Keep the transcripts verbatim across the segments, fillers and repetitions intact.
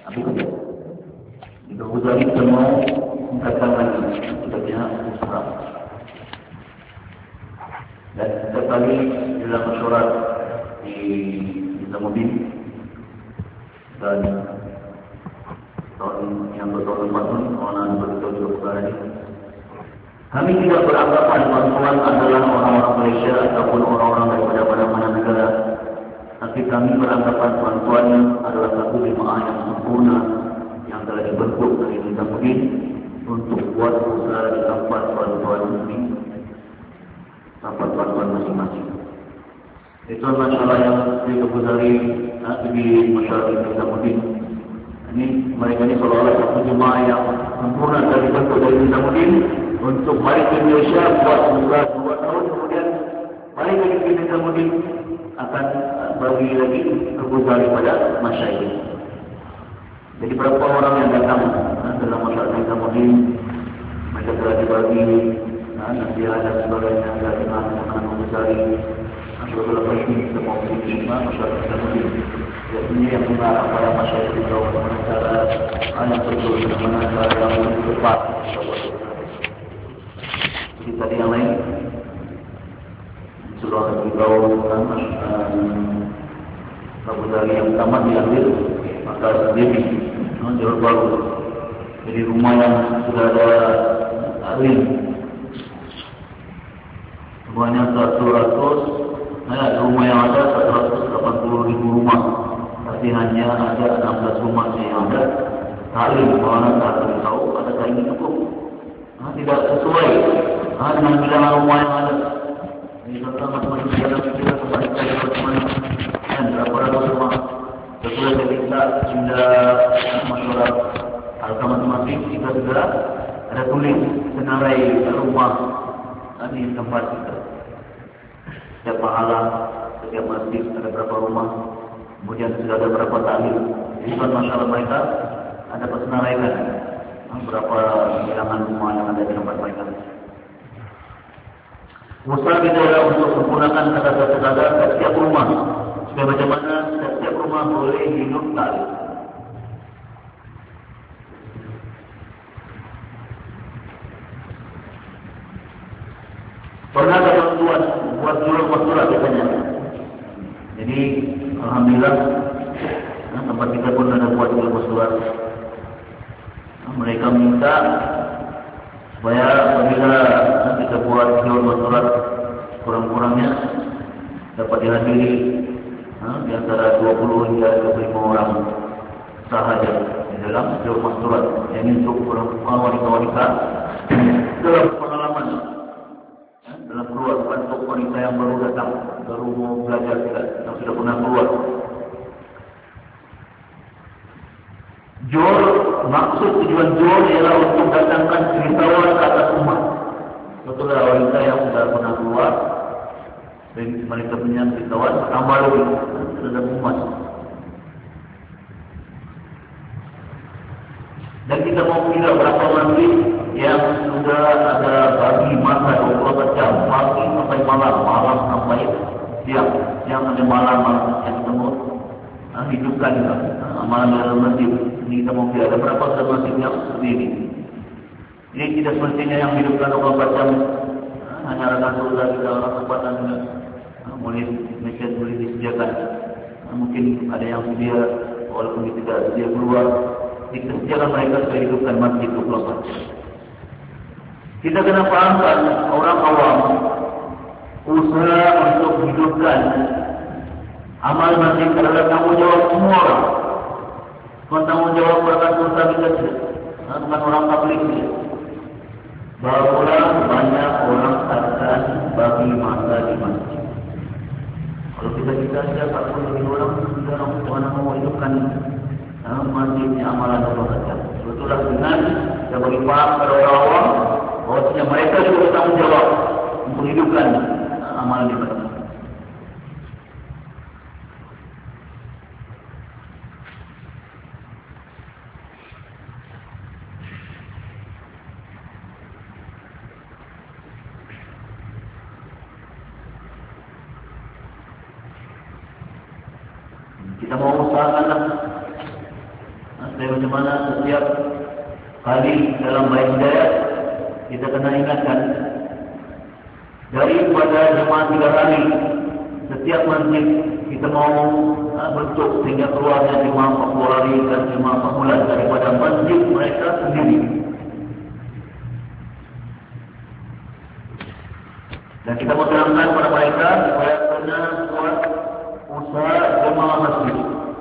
Habis itu. Jika Ghazali kita mau tingkatkan lagi, kita punya usaha. Dan setiap kali dalam mesyuarat di Nizamuddin dan tahun yang bertahun lepas pun orang beritahu juga perkara ini. Kami tidak beranggapan bantuan adalah orang-orang Malaysia ataupun orang-orang daripada mana-mana negara. Tapi kami beranggapan bantuan adalah satu jemaah yang sempurna yang telah dibentuk dari Nizamuddin untuk buat usaha di tempat bantuan ini, tempat bantuan masing-masing. Itu masalah yang dikebudari di masyarakat Nizamuddin. Ini mereka ini seolah-olah satu jemaah yang sempurna telah dibentuk dari Nizamuddin untuk balik ke Malaysia buat usaha dua tahun, kemudian balik lagi ke Nizamuddin akan bagi lagi kebudari pada masyarakat. Jadi berapa orang yang datang dalam masyarakat Nizamuddin, mereka telah dibagi nasihat dan sebagainya dari mana-mana membesari beberapa ini kita mau beri masyarakat Nizamuddin. Jadi yang mengarah pada masyarakat itu bagaimana cara yang betul, bagaimana cara yang lebih tepat. Jadi tadi yang lain surah beritahu tentang kebudayaan yang pertama diambil maka sendiri jauh baru. Jadi rumah yang sudah ada alim semuanya satu ratus, nah rumah yang ada satu ratus delapan puluh ribu rumah. Tapi hanya ada enam belas rumah yang ada alim. Orang tak tahu ada tak ini cukup. Nah, tidak sesuai nah, dengan bilangan rumah yang ada. Ini tentang masing-masing dalam kita kebalikan bagaimana dan berapa ratus rumah. Setelah kita minta sudah masyarakat harga masing-masing kita sudah ada tulis senarai rumah di tempat kita. Setiap pahala, setiap masjid ada berapa rumah. Kemudian sudah ada berapa taklim. Jadi kan masalah mereka ada persenaraikan berapa bilangan rumah yang ada di tempat mereka. Usaha kita adalah untuk menggunakan kata-kata setiap rumah supaya bagaimana setiap rumah boleh hidup taklim. Pernah ada bantuan buat jual masalah biasanya. Jadi alhamdulillah nah, tempat kita pun ada buat jual masalah. Nah, mereka minta supaya apabila nah, kita buat jual masalah kurang-kurangnya dapat dihadiri nah, di antara dua puluh hingga dua puluh lima orang sahaja di dalam jual masalah. Ini untuk wanita-wanita dalam pengalaman dalam keluar, bukan untuk wanita yang baru datang, baru mau belajar, tidak, yang sudah pernah keluar. Jor, maksud tujuan jor ialah untuk datangkan ceritahuan ke atas umat. Betullah wanita yang sudah pernah keluar, dan mereka punya ceritahuan, tambah lagi terhadap umat. Dan kita mau kira berapa masjid yang sudah ada bagi masa dua puluh empat jam, pagi sampai malam, malam sampai siang, siang sampai malam, malam yang semua nah, hidupkan nah, amalan dalam masjid. Ini kita mau kira ada berapa dalam masjid yang seperti ini. Ini tidak semestinya yang hidupkan dua puluh empat jam nah, hanya ada surga kita orang tempatan nah, boleh masjid boleh disediakan. Nah, mungkin ada yang sedia walaupun tidak sedia keluar. Disediakan mereka supaya hidupkan masjid dua puluh empat jam. Kita kena fahamkan orang awam usaha untuk hidupkan amal masjid adalah tanggung jawab semua orang. Bukan tanggung jawab perangkat usaha kita saja, bukan orang publik saja. Barulah banyak orang akan bagi masa di masjid. Kalau kita kita saja empat puluh ribu orang, kita orang mau hidupkan Nah, masjidnya amalan Allah saja. Betullah dengan yang bagi paham pada orang awam, bahwasanya mereka juga bertanggung jawab untuk hidupkan amalan ibadah. Kita mau usahakanlah Saya macam mana setiap kali dalam baik hidayah kita kena ingatkan daripada jemaah tiga hari setiap masjid kita mau uh, bentuk sehingga keluarnya jemaah empat puluh hari dan jemaah empat bulan daripada masjid mereka sendiri. Dan kita mau terangkan kepada mereka supaya kena buat usaha jemaah masjid.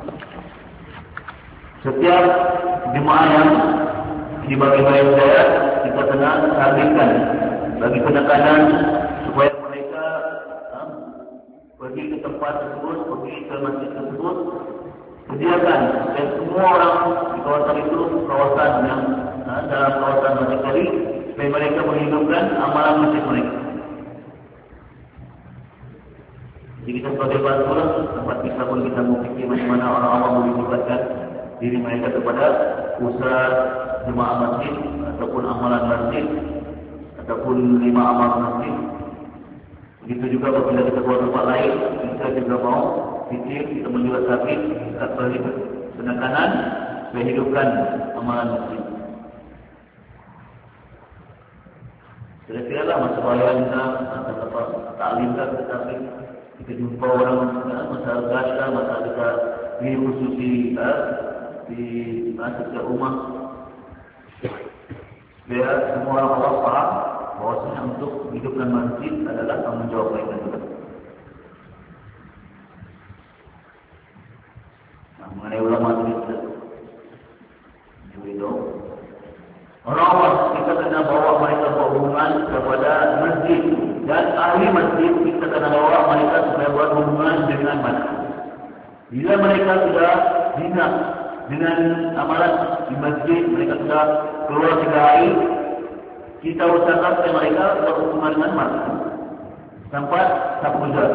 Setiap jemaah yang dibagi baik hidayah kita kena targetkan bagi penekanan supaya mereka ha, pergi ke tempat tersebut, pergi ke masjid tersebut, sediakan dan semua orang di kawasan itu, kawasan yang ha, dalam kawasan masjid tadi, supaya mereka menghidupkan amalan masjid mereka. Jadi kita sebagai bantuan tempat kita pun kita memfikir macam mana orang-orang boleh melibatkan diri mereka kepada usaha jemaah masjid ataupun amalan masjid ataupun lima amal masjid. Begitu juga apabila kita keluar tempat lain, kita juga mau fikir, kita menjual sakit, kita beri penekanan supaya hidupkan amalan masjid. Kira-kira lah masa bayan kita atau taklim kan, tetapi kita jumpa orang masa gasa, masa kita di khususi di masjid rumah, biar semua orang Allah faham bahawasanya untuk hidupkan masjid adalah tanggungjawab mereka juga. Nah, mengenai ulama kita, jadi orang-orang kita kena bawa mereka berhubungan kepada masjid dan ahli masjid kita kena bawa mereka supaya buat hubungan dengan masjid. Bila mereka sudah bina dengan amalan di masjid, mereka sudah keluar tiga hari, kita usahakan supaya mereka berhubungan dengan masjid sampai satu jam.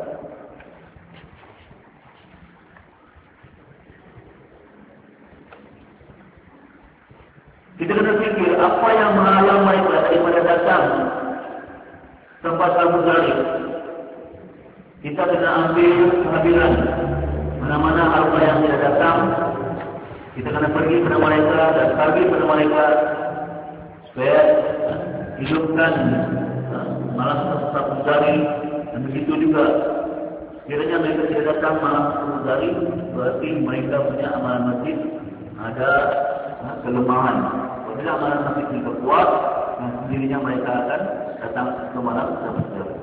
Kita kena fikir apa yang menghalang mereka daripada datang tempat Abu Dhabi. Kita kena ambil kehadiran mana-mana harta yang tidak datang. Kita kena pergi kepada mereka dan pergi kepada mereka supaya hidupkan malam Abu Dhabi. Dan begitu juga kiranya mereka tidak datang malam Abu Dhabi, berarti mereka punya amalan masjid ada kelemahan. Apabila amalan masjid mereka kuat, dan sendirinya mereka akan datang ke malam Abu Dhabi.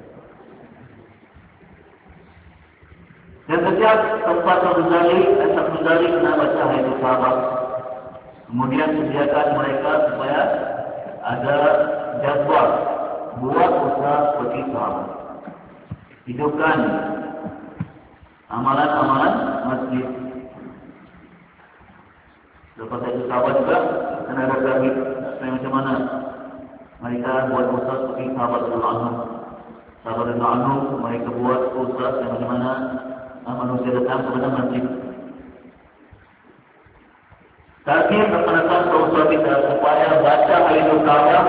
Dan setiap tempat Abu Dhabi, Abu Dhabi kena baca ayat sahabat. Kemudian sediakan mereka supaya ada jadual buat usaha seperti sahabat. Hidupkan amalan-amalan masjid. Lepas itu sahabat juga kena ada lagi supaya macam mana mereka buat usaha seperti sahabat Al-Anhu. Sahabat Al-Anhu mereka buat usaha yang macam mana manusia datang kepada masjid. Tapi perkenalkan usaha kita supaya baca ayat Al-Kaabah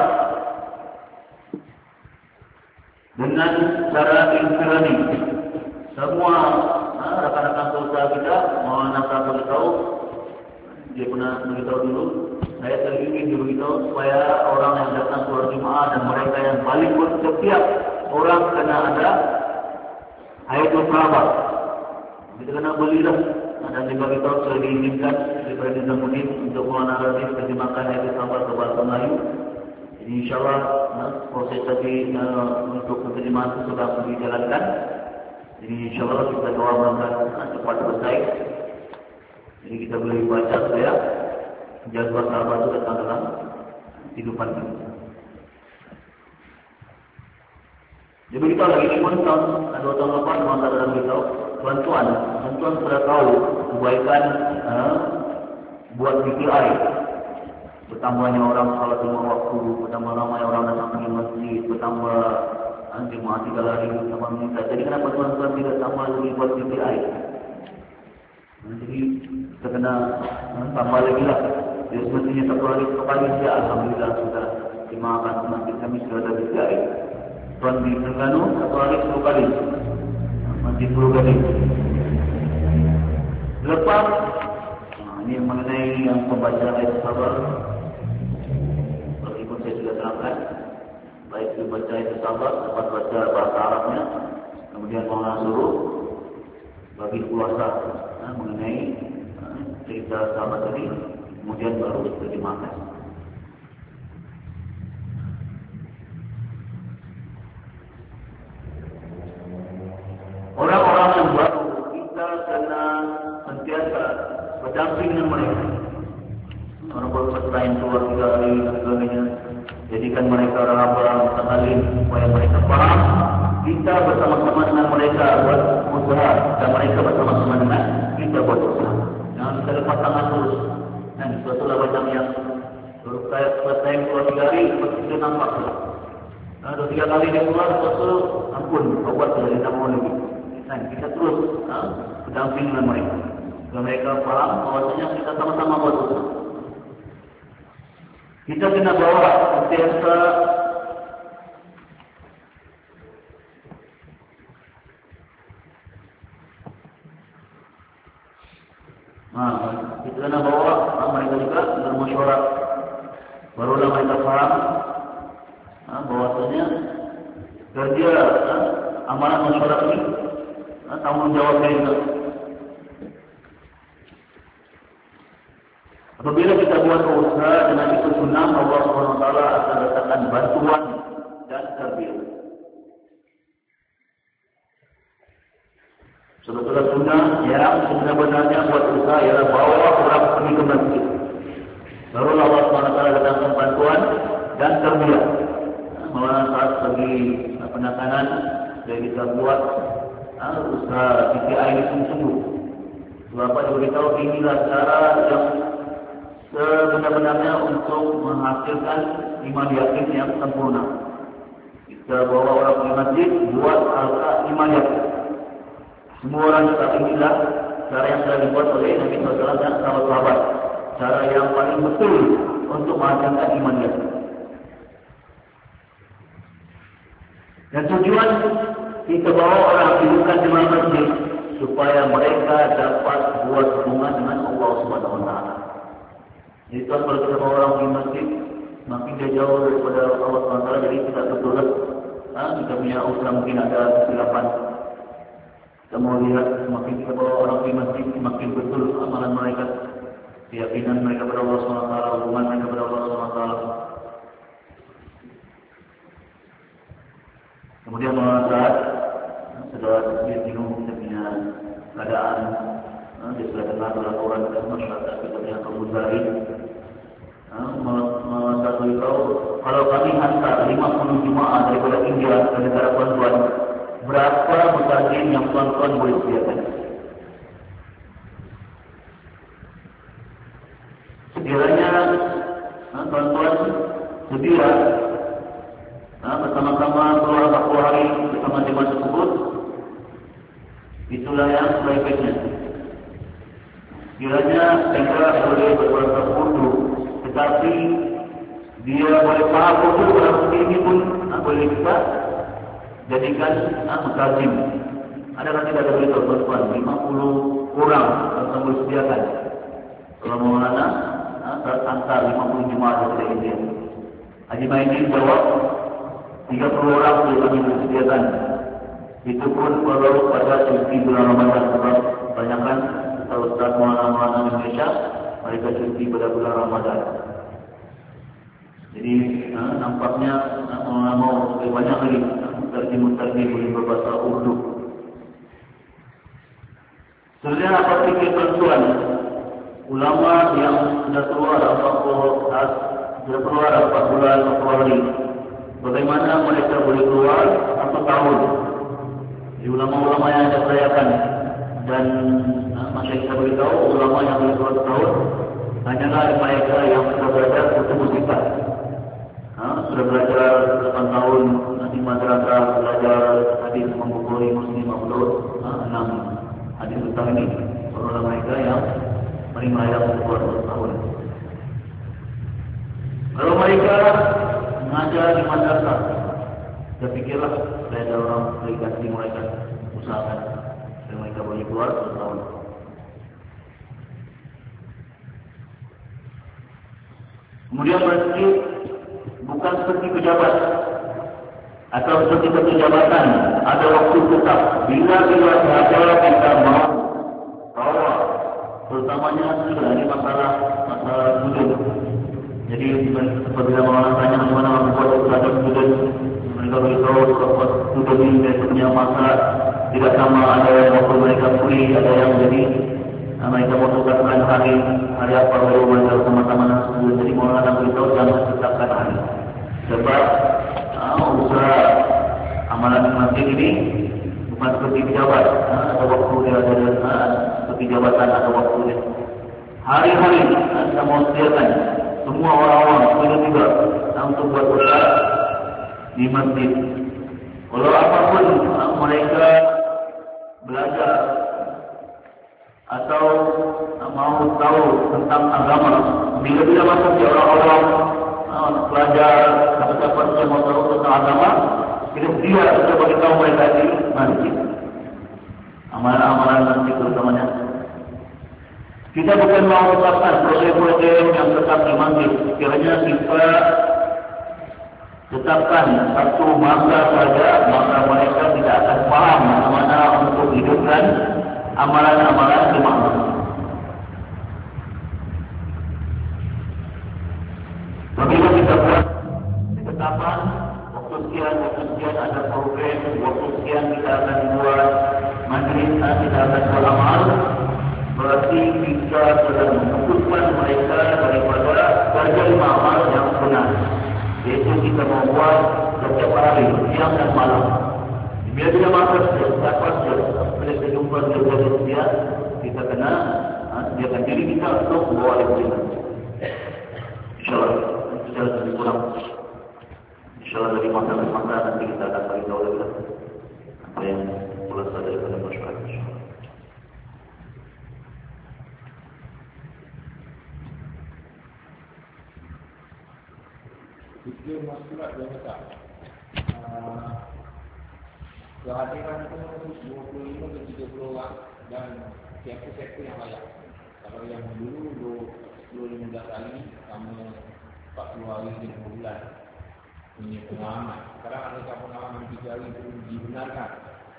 dengan cara infirani. Semua ha, rakan-rakan usaha kita, mau nak boleh tahu, dia pernah beritahu dulu. Saya teringin dia beritahu supaya orang yang datang keluar Jumaat dan mereka yang balik pun setiap orang kena ada ayat Al-Kaabah. Kita kena belilah dan dibagi tahu sudah diinginkan daripada Nizamuddin untuk menganalisis terjemahkan ayat Al-Kaabah ke bahasa Melayu. Jadi insyaAllah nah, proses tadi uh, untuk terjemahan itu sudah dijalankan. Jadi insyaAllah kita doa mudah-mudahan cepat selesai. Jadi kita boleh baca supaya jadual sahabat itu datang dalam kehidupan kita. Jadi begitu lagi ini pun tahun dua tahun lepas masa dalam beritahu bantuan, bantuan sudah tahu kebaikan uh, buat B T I. Bertambahnya orang salat lima waktu, bertambah ramai orang datang ke masjid, bertambah uh, jemaah tiga hari sama minta. Jadi kenapa bantuan tidak tambah lagi buat B T I? Jadi kita kena uh, tambah lagi lah. Jadi semestinya satu hari sekali saja alhamdulillah sudah dimaafkan masjid kami sudah ada B T I. Tuan di Terengganu satu hari sepuluh kali, masjid sepuluh kali. Lepas ini mengenai yang pembaca ayat sabar. Meskipun saya sudah terangkan, baik dibaca ayat sabar, dapat baca bahasa Arabnya, kemudian Maulana suruh bagi kuasa nah, mengenai nah, cerita sahabat tadi, kemudian baru diterjemahkan. Orang-orang yang baru kita kena sentiasa berdamping dengan mereka. Orang baru bertanya keluar tiga hari dan sebagainya. Jadikan mereka rahaba, mutalim supaya mereka faham. Kita bersama-sama dengan mereka buat usaha dan mereka bersama-sama dengan kita buat usaha. Jangan kita lepas tangan terus. Dan suatu lah macam yang saya selesai keluar tiga hari, lepas kita nampak. Nah, dua tiga kali dia keluar, suatu ampun, obat sudah kita mau lagi. Dan kita terus ha, berdamping dengan mereka. Dan mereka faham bahawasanya kita sama-sama buat usaha. Kita kena bawa sentiasa Nah, kita kena bawa nah, mereka juga bermusyawarah. Barulah mereka faham nah, bahawasanya kerja nah, amalan musyawarah ini nah, tanggung jawab mereka. Apabila kita buat usaha dengan itu sunnah, Allah subhanahu wa taala akan letakkan bantuan dan tarbiyah. Sebetulnya sunnah yang sebenarnya buat usaha ialah bawa orang pergi ke masjid. Baru Allah subhanahu wa taala letakkan bantuan dan tarbiyah. Malah saat bagi penekanan yang kita buat usaha P T I ini sungguh-sungguh. Sebab dia beritahu inilah cara yang sebenar-benarnya untuk menghasilkan iman yakin yang sempurna. Kita bawa orang ke masjid, buat halqa iman yakin. Semua orang juga inilah cara yang telah dibuat oleh Nabi sallallahu alaihi wasallam dan sahabat-sahabat. Cara yang paling betul untuk menghasilkan iman yakin. Dan tujuan kita bawa orang hidupkan di masjid supaya mereka dapat buat hubungan dengan Allah Subhanahu wa taala. Jadi kalau kita bawa orang di masjid, makin dia jauh daripada Allah Subhanahu wa taala, jadi tidak betul lah. Ha, kita punya usaha mungkin ada kesilapan. Kita mau lihat semakin kita bawa orang di masjid, semakin betul amalan mereka, keyakinan mereka kepada Allah Subhanahu wa taala, hubungan mereka kepada Allah Subhanahu wa taala. Kemudian saat sudah dia bingung dia punya keadaan, dia sudah dengar laporan dari masyarakat kita punya Kebuzari. Satu itu, kalau kami hantar lima puluh jemaah daripada India ke negara tuan-tuan, berapa mutajim yang tuan-tuan boleh sediakan? Sekiranya tuan-tuan sedia Nah, bersama-sama keluar satu hari bersama jemaah tersebut, itulah yang sebaik-baiknya. Kiranya mereka boleh berbahasa Urdu, tetapi dia boleh paham Urdu, orang ini pun nah, boleh kita jadikan nah, mutajim. Adakah tidak ada beritahu tuan-tuan, lima puluh orang yang kami sediakan. Kalau Maulana, nah, antar lima puluh jemaah dari India. Haji Maidin jawab, tiga puluh orang yang kami disediakan. Itu pun baru pada cuti bulan Ramadan. Sebab kebanyakan Ustaz Maulana Indonesia mereka cuti pada bulan Ramadan. Jadi nah, nampaknya Maulana mau lebih banyak lagi terjemah-terjemah boleh berbahasa Urdu. Sebenarnya apa fikir tuan ulama yang sudah keluar empat puluh sudah keluar empat bulan empat puluh hari? Bagaimana mereka boleh keluar satu tahun? Di ulama-ulama yang saya percayakan dan nah, masih kita beritahu ulama yang boleh keluar tahun hanyalah mereka yang sudah belajar kutub musibah. Ha, sudah belajar delapan tahun nanti madrasah belajar hadis membukhari Muslim Abu Daud enam hadis tentang ini. Ulama mereka yang paling layak keluar satu tahun. Kalau mereka mengajar di madrasah, saya fikirlah saya ada orang delegasi mereka usahakan dan mereka boleh keluar satu tahun. Kemudian masjid bukan seperti pejabat atau seperti satu jabatan, ada waktu tetap. Bila-bila saja kita mau bawa, terutamanya sudah ini masalah masalah sudut. Jadi apabila orang tanya bagaimana membuat sudut sudut, mereka beritahu bahwa sudut ini punya masa tidak sama. Ada yang waktu mereka free, ada yang jadi mereka memutuskan hari hari apa baru mereka sama-sama sudut. Jadi orang akan beritahu jangan tetapkan hari. Sebab uh, usaha amalan masjid ini bukan seperti pejabat, uh, ada waktu dia ada uh, seperti jabatan ada waktu dia. Hari-hari uh, kita mau sediakan semua orang-orang semuanya juga uh, untuk buat usaha di masjid. Kalau apapun uh, mereka belajar atau uh, mau tahu tentang agama, bila-bila masuk di orang-orang pelajar siapa-siapa yang mau tahu tentang agama, kita dia kita bagi tahu mereka di masjid. Amalan-amalan masjid terutamanya. Kita bukan mau tetapkan proyek-proyek yang tetap di masjid. Kiranya kita tetapkan satu masa saja, maka mereka tidak akan paham bagaimana untuk hidupkan amalan-amalan di masjid. Apabila kita buat ketetapan, waktu sekian, waktu sekian ada program, waktu sekian kita akan buat majlis, kita akan beramal, berarti kita sudah memutuskan mereka daripada kerja amal yang benar. Yaitu kita membuat setiap hari, siang dan malam. Bila dia masuk, dapat bila kita jumpa dia, kita kena sediakan diri kita untuk membawa dia. InsyaAllah. InsyaAllah lebih kurang. InsyaAllah dari masa ke masa nanti kita akan beritahu lagi apa yang selesai daripada masyarakat. InsyaAllah. Jika masyarakat yang besar, kehadiran itu dua puluh lima ke tiga puluh orang dan siapa-siapa yang layak. Kalau yang dulu dua puluh lima belas kali, kamu empat puluh hari dan dua bulan punya pengalaman. Sekarang ada pengalaman tiga hari itu dibenarkan.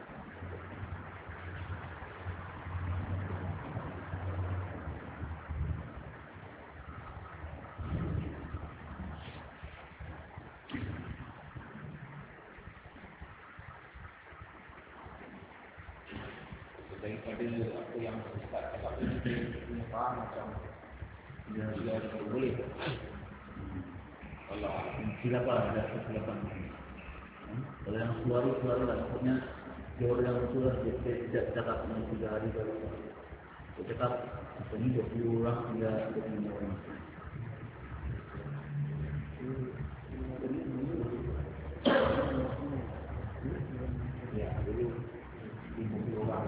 Daripada apa yang Ustaz cakap tadi, dia punya faham macam dia tidak boleh. Allah silapan ada silapan. Kalau yang suara suara lah, maksudnya dia orang yang suara dia tidak cakap dengan tiga hari baru. Dia cakap ini dua puluh orang hingga dua puluh lima orang. Ya, jadi lima puluh orang.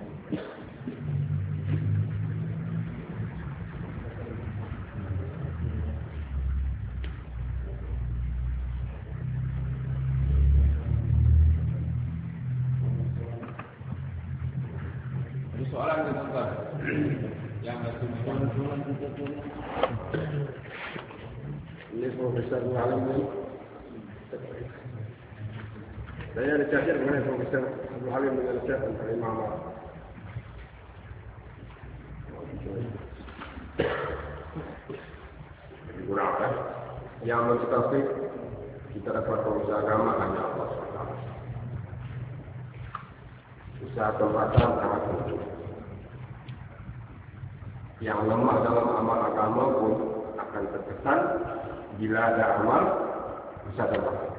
Soalan ke tuan-tuan yang bertujuan kita punya ini Profesor Alam ini saya ada cacat mengenai Profesor Alam dengan Syekh tentang Imam jadi kurang kan yang mustafid kita dapat usaha agama hanya Allah subhanahu wa taala. Usaha tempatan sangat penting. Yang lemah dalam amal agama pun akan terkesan bila ada amal usaha tempatan.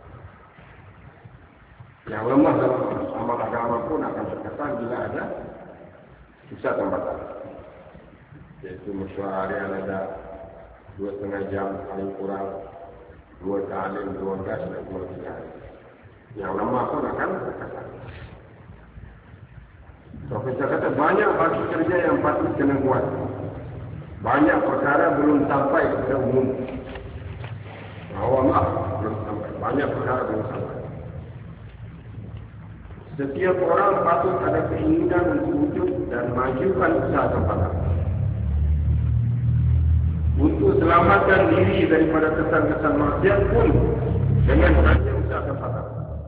Yang lemah dalam amal agama pun akan terkesan bila ada usaha tempatan. Yaitu mesyuarat ada dua setengah jam paling kurang, dua ta'lim, dua gas dan dua tiga hari. Yang lemah pun akan terkesan. Profesor kata banyak bagi kerja yang patut kena buat. Banyak perkara belum sampai ke umum. Awam belum sampai. Banyak perkara belum sampai. Setiap orang patut ada keinginan untuk wujud dan majukan usaha tempatan. Untuk selamat selamatkan diri daripada kesan-kesan maksiat pun dengan hanya usaha tempatan.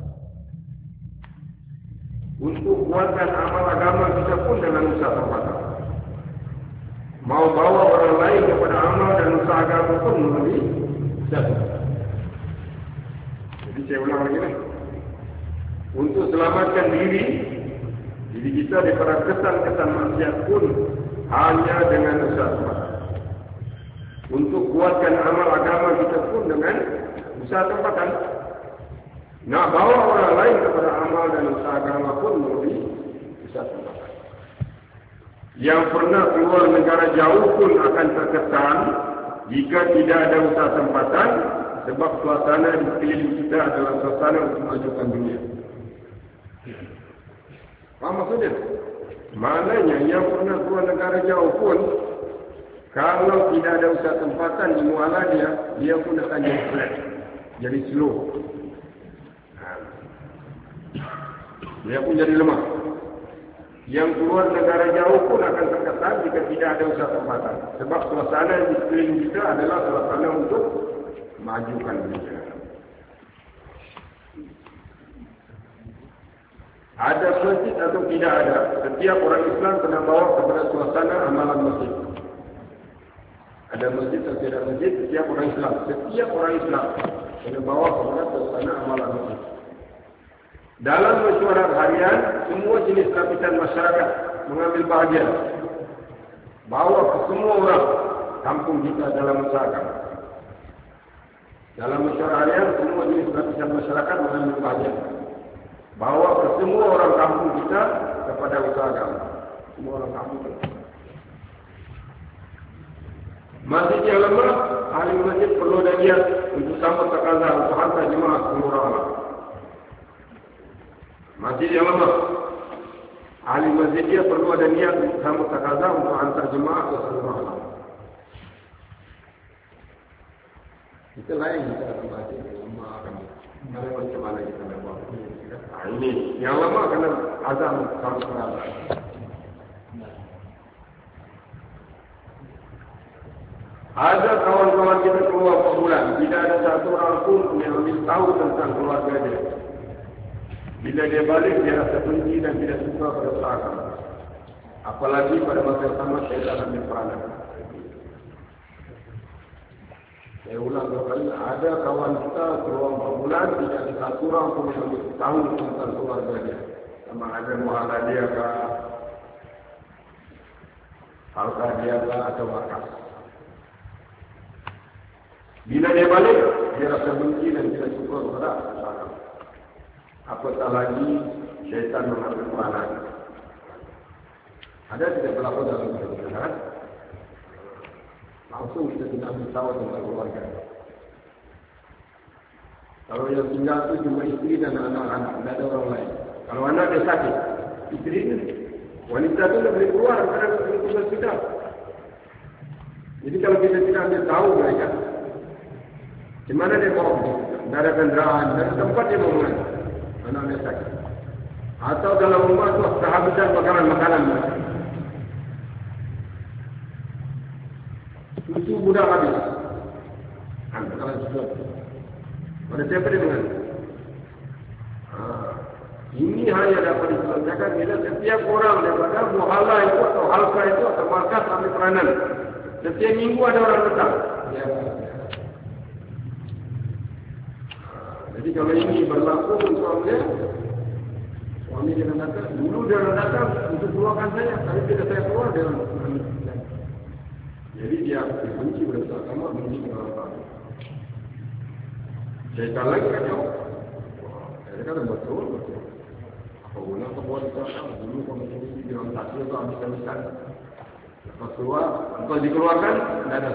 Untuk kuatkan amal agama kita pun dengan usaha tempatan. Mau bawa orang lain kepada amal dan usaha agama pun melalui usaha tempatan. Jadi saya ulang lagi ni. Untuk selamatkan diri diri kita daripada kesan-kesan maksiat pun hanya dengan usaha tempatan. Untuk kuatkan amal agama kita pun dengan usaha tempatan. Nak bawa orang lain kepada amal dan usaha agama pun melalui usaha tempatan. Yang pernah keluar negara jauh pun akan terkesan jika tidak ada usaha tempatan, sebab suasana di sekeliling kita adalah suasana untuk memajukan dunia. Faham maksudnya? Maknanya yang pernah keluar negara jauh pun, kalau tidak ada usaha tempatan di muara dia, dia pun akan jadi flat, jadi slow. Dia pun jadi lemah. Yang keluar negara jauh pun akan terkesan jika tidak ada usaha tempatan. Sebab suasana di sekeliling kita adalah suasana untuk majukan dunia. Ada masjid atau tidak ada, setiap orang Islam kena bawa kepada suasana amalan masjid. Ada masjid atau tidak masjid, setiap orang Islam, setiap orang Islam kena bawa kepada suasana amalan masjid. Dalam mesyuarat harian, semua jenis lapisan masyarakat mengambil bahagian. Bawa ke semua orang kampung kita dalam masyarakat. Dalam mesyuarat harian, semua jenis lapisan masyarakat mengambil bahagian. Bawa ke semua orang kampung kita kepada usaha agama. Semua orang kampung kita. Masjid yang lemah, ahli masjid perlu ada niat untuk sambut takaza untuk hantar jemaah sepuluh orang. Masjid yang lemah, ahli masjid dia perlu ada niat untuk sambut takaza untuk hantar jemaah ke sepuluh orang. Kita lain kita akan masjid yang lemah akan mana macam mana kita nak buat. Nah, ini yang lama kena azam sambut takaza. Ada kawan-kawan kita keluar per bulan, tidak ada satu orang pun yang lebih tahu tentang keluarga dia. Bila dia balik, dia rasa benci dan tidak suka pada usaha. Apalagi pada masa yang sama, syaitan ambil peranan. Saya ulang dua kali, ada kawan kita keluar per bulan, tidak ada satu orang pun yang lebih tahu tentang keluarga dia. Sama ada muhala dia ke, halka dia ke, atau markas. Bila dia balik, dia rasa benci dan tidak suka kepada usaha. Apatah lagi, syaitan mengambil peranan. Ada tidak berlaku dalam kehidupan? Langsung kita tidak ambil tahu tentang keluarga. Kalau yang tinggal itu cuma isteri dan anak-anak, tidak ada orang lain. Kalau anak dia sakit, isteri ini, wanita itu tidak boleh keluar karena tugas kita. Jadi kalau kita tidak ambil tahu mereka, di mana dia bawa? Tidak ada kendaraan, tidak ada tempat dia mau main. Anak dia sakit. Atau dalam rumah itu kehabisan makanan-makanan. Susu budak habis. Makanan susu. Pada siapa dia mengandung? Ini hanya dapat diselesaikan bila setiap orang daripada muhala itu atau halka itu atau markas ambil peranan. Setiap minggu ada orang datang. Ya. Jadi kalau ini berlaku untuk suami, suami dia datang, dulu dia datang untuk keluarkan saya, tapi tidak saya keluar dia datang. Jadi dia benci bersama sama, benci dengan syaitan lagi kan jauh. Saya kata betul, betul. Apa guna kau buat itu? Dulu kau macam ini, dia orang tak siap, kau habis-habisan. Lepas keluar, lepas dikeluarkan, tidak ada.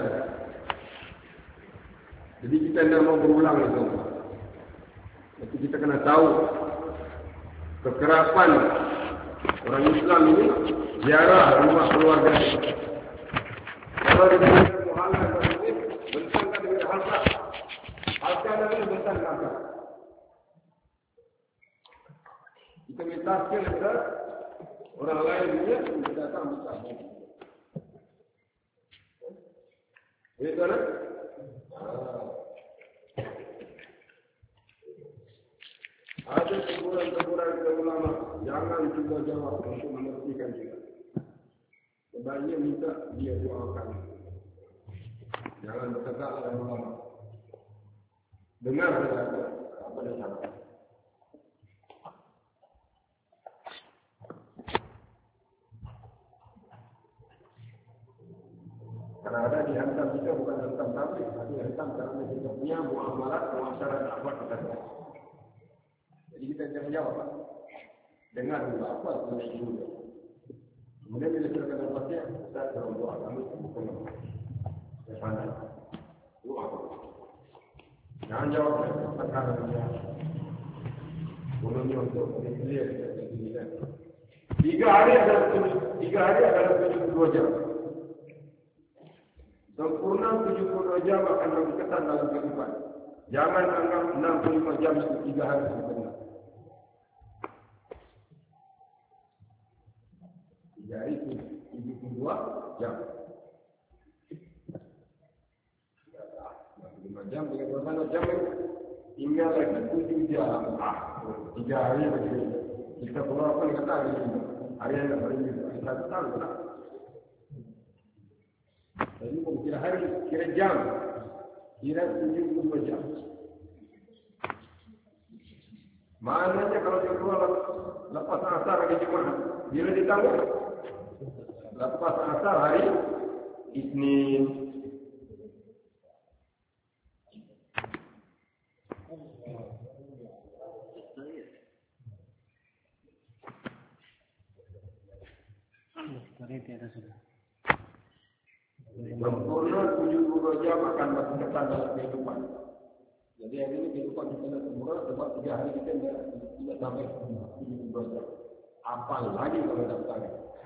Jadi kita tidak mau berulang itu. Jadi kita kena tahu kekerapan orang Islam ini ziarah rumah keluarga. Kalau dia muhala ini bentangkan dengan halka, halka dengan bentangkan halka. Kita minta skill ke orang lain dia kita datang bisa. Itu kan? Ada teguran-teguran ke ulama, jangan cuba jawab untuk mengertikan kita. Sebaiknya minta dia doakan. Jangan bertegak dengan ulama. Dengar saja apa dia cakap. Kadang-kadang dihantam kita bukan hantam tablik, tapi hantam karena kita punya muamalat, muamalat dakwah kita. Jadi kita jangan jawab. Dengar dulu apa sebenarnya isu dia. Kemudian bila kita kena pasnya, kita dalam doa kami bukan saya pandang. Doa. Jangan jawab perkara dia. Bolehnya untuk clear kita. Tiga hari adalah tiga hari adalah tujuh puluh dua jam. Sempurna tujuh puluh dua jam akan lebih kesan dalam kehidupan. Jangan anggap enam puluh lima jam itu tiga hari sempurna. Tiga hari itu tujuh puluh dua jam. enam puluh lima jam dengan berapa jam itu? Tinggal lagi tujuh jam. Ah, tiga hari begini. Kita keluarkan kata hari ini. Hari yang tak boleh kita tahu tak? Jadi kira hari, kira jam, kira tujuh puluh dua jam. Maknanya kalau dia keluar lepas asar hari Jumat, bila ditangguh? Lepas asar hari Isnin. Sempurna tujuh puluh dua jam akan berkesan dalam kehidupan. Jadi hari ini kehidupan kita tidak sempurna sebab tiga hari kita tidak sampai tujuh puluh dua jam. Apalagi kalau daftar.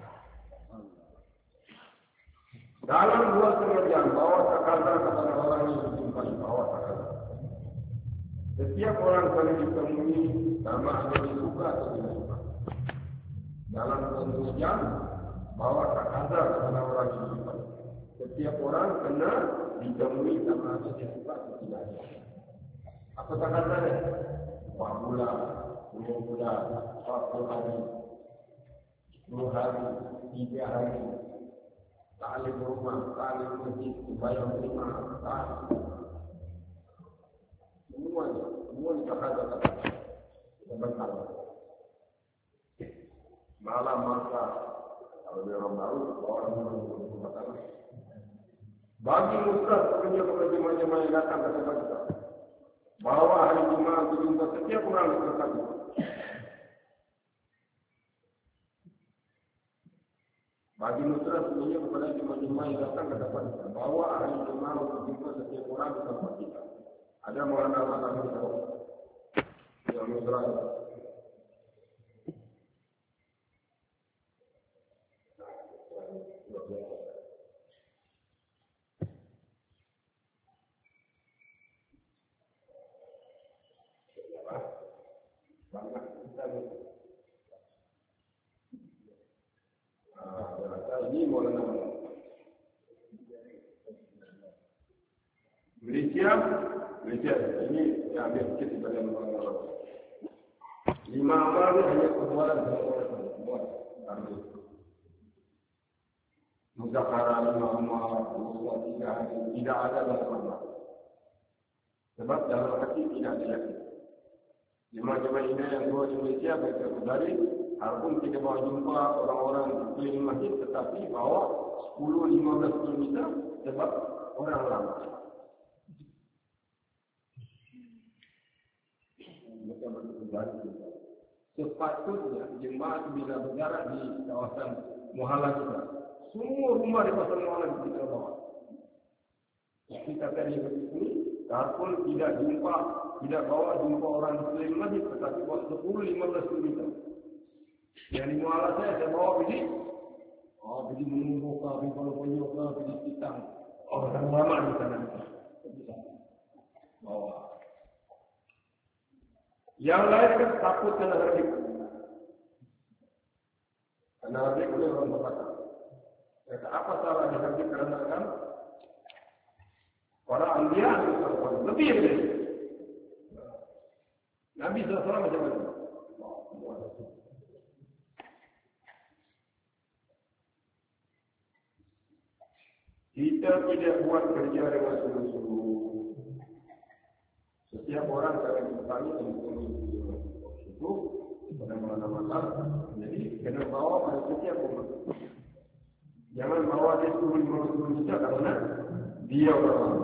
Dalam dua setengah jam bawa sakada kepada orang yang dijumpai, bawa sakada. Setiap orang kali ditemui sama ada yang suka atau tidak suka. Dalam dua setengah jam bawa sakada kepada orang yang dijumpai. Setiap orang kena ditemui sama ada yang suka atau tidak. Apa sakadanya? Empat bulan, dua bulan, empat puluh hari, sepuluh hari, tiga hari. Tali rumah, tali masjid, bayar rumah, tali. Semuanya, semua dikata-kata. Sebentar. Malam masa, kalau dia orang baru, orang orang rumah tanah. Bagi musrah pekerja-pekerja yang datang ke tempat kita. Bawa hari Jumat ke jumpa setiap orang di tempat kita. Bagi musrah semuanya kepada jemaah yang datang ke tempat kita. Bawa hari Jumat untuk jumpa setiap orang di tempat kita. Ada mana-mana kami tahu. Yang musrah. Banyak kita ni. Ini Maulana Malaysia, Malaysia ini yang ambil sikit daripada Maulana. Lima amal ni hanya perbuatan dengan orang semua. Muzakarah lima amal, dua tiga hari tidak ada dalam amal. Sebab dalam hati tidak ada yakin. Lima jemaah ini yang dua di Malaysia mereka berdari. Walaupun kita bawa jumpa orang-orang keliling masjid, tetapi bawa sepuluh sampai lima belas kilometer sebab orang lama. Mereka berdari. Sepatutnya jemaah bila berjarak di kawasan muhala kita. Semua rumah di kawasan muhala kita bawa. Kita tadi begini, walaupun tidak jumpa, tidak bawa jumpa orang keliling masjid, tetapi bawa sepuluh sampai lima belas kilometer. Yang di muala saya, saya bawa pergi. Oh, pergi menunggu ke, pergi penuh-penuh ke, pergi kitang. Oh, orang lama di sana. Bawa. Yang lain kan takut kena harbik. Kena harbik oleh orang berkata. Kata, apa salah diharbik kerana kan? Para ahli Lebih dari itu. Nabi sallallahu alaihi wasallam macam mana? Kita tidak buat kerja dengan sungguh-sungguh. Setiap orang sekarang bertanya tentang itu pada mana-mana. Jadi kena bawa pada setiap orang. Jangan bawa dia turun-turun saja karena dia orang.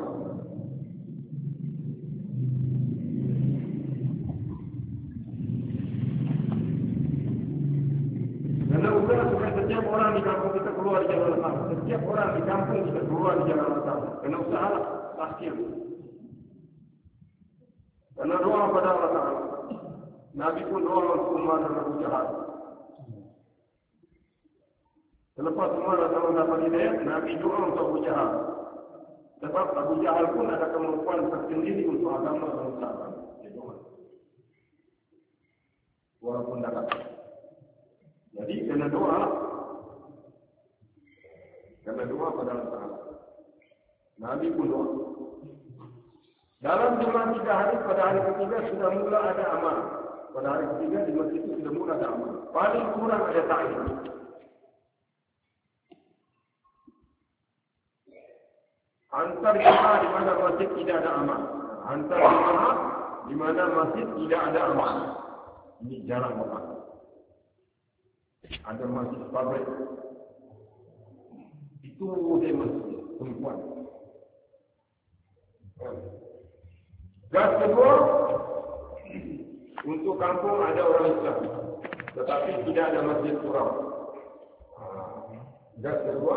Karena usaha supaya setiap orang di kampung kita keluar di jalan utama. Setiap orang di kampung kita keluar di jalan utama. Karena usaha pasti. Karena doa pada Allah Ta'ala. Nabi pun doa untuk Umar dan Abu Jahal. Selepas Umar datang mendapat hidayah, Nabi doa untuk Abu Jahal. Sebab Abu Jahal pun ada kemampuan tersendiri untuk agama dan usaha. Dia doa. Walaupun tak kata. Jadi kena doa. Kena doa pada Allah Ta'ala. Nabi pun doa. Dalam jemaah tiga hari, pada hari ketiga sudah mula ada amal. Pada hari ketiga di masjid itu sudah mula ada amal. Paling kurang ada ta'lim. Antar jemaah di mana masjid tidak ada amal. Antar jemaah di mana masjid tidak ada amal. Ini jarang banget. Ada masjid pabrik. Itu dia masjid perempuan. Gas kedua, untuk kampung ada orang Islam, tetapi tidak ada masjid surau. Gas kedua,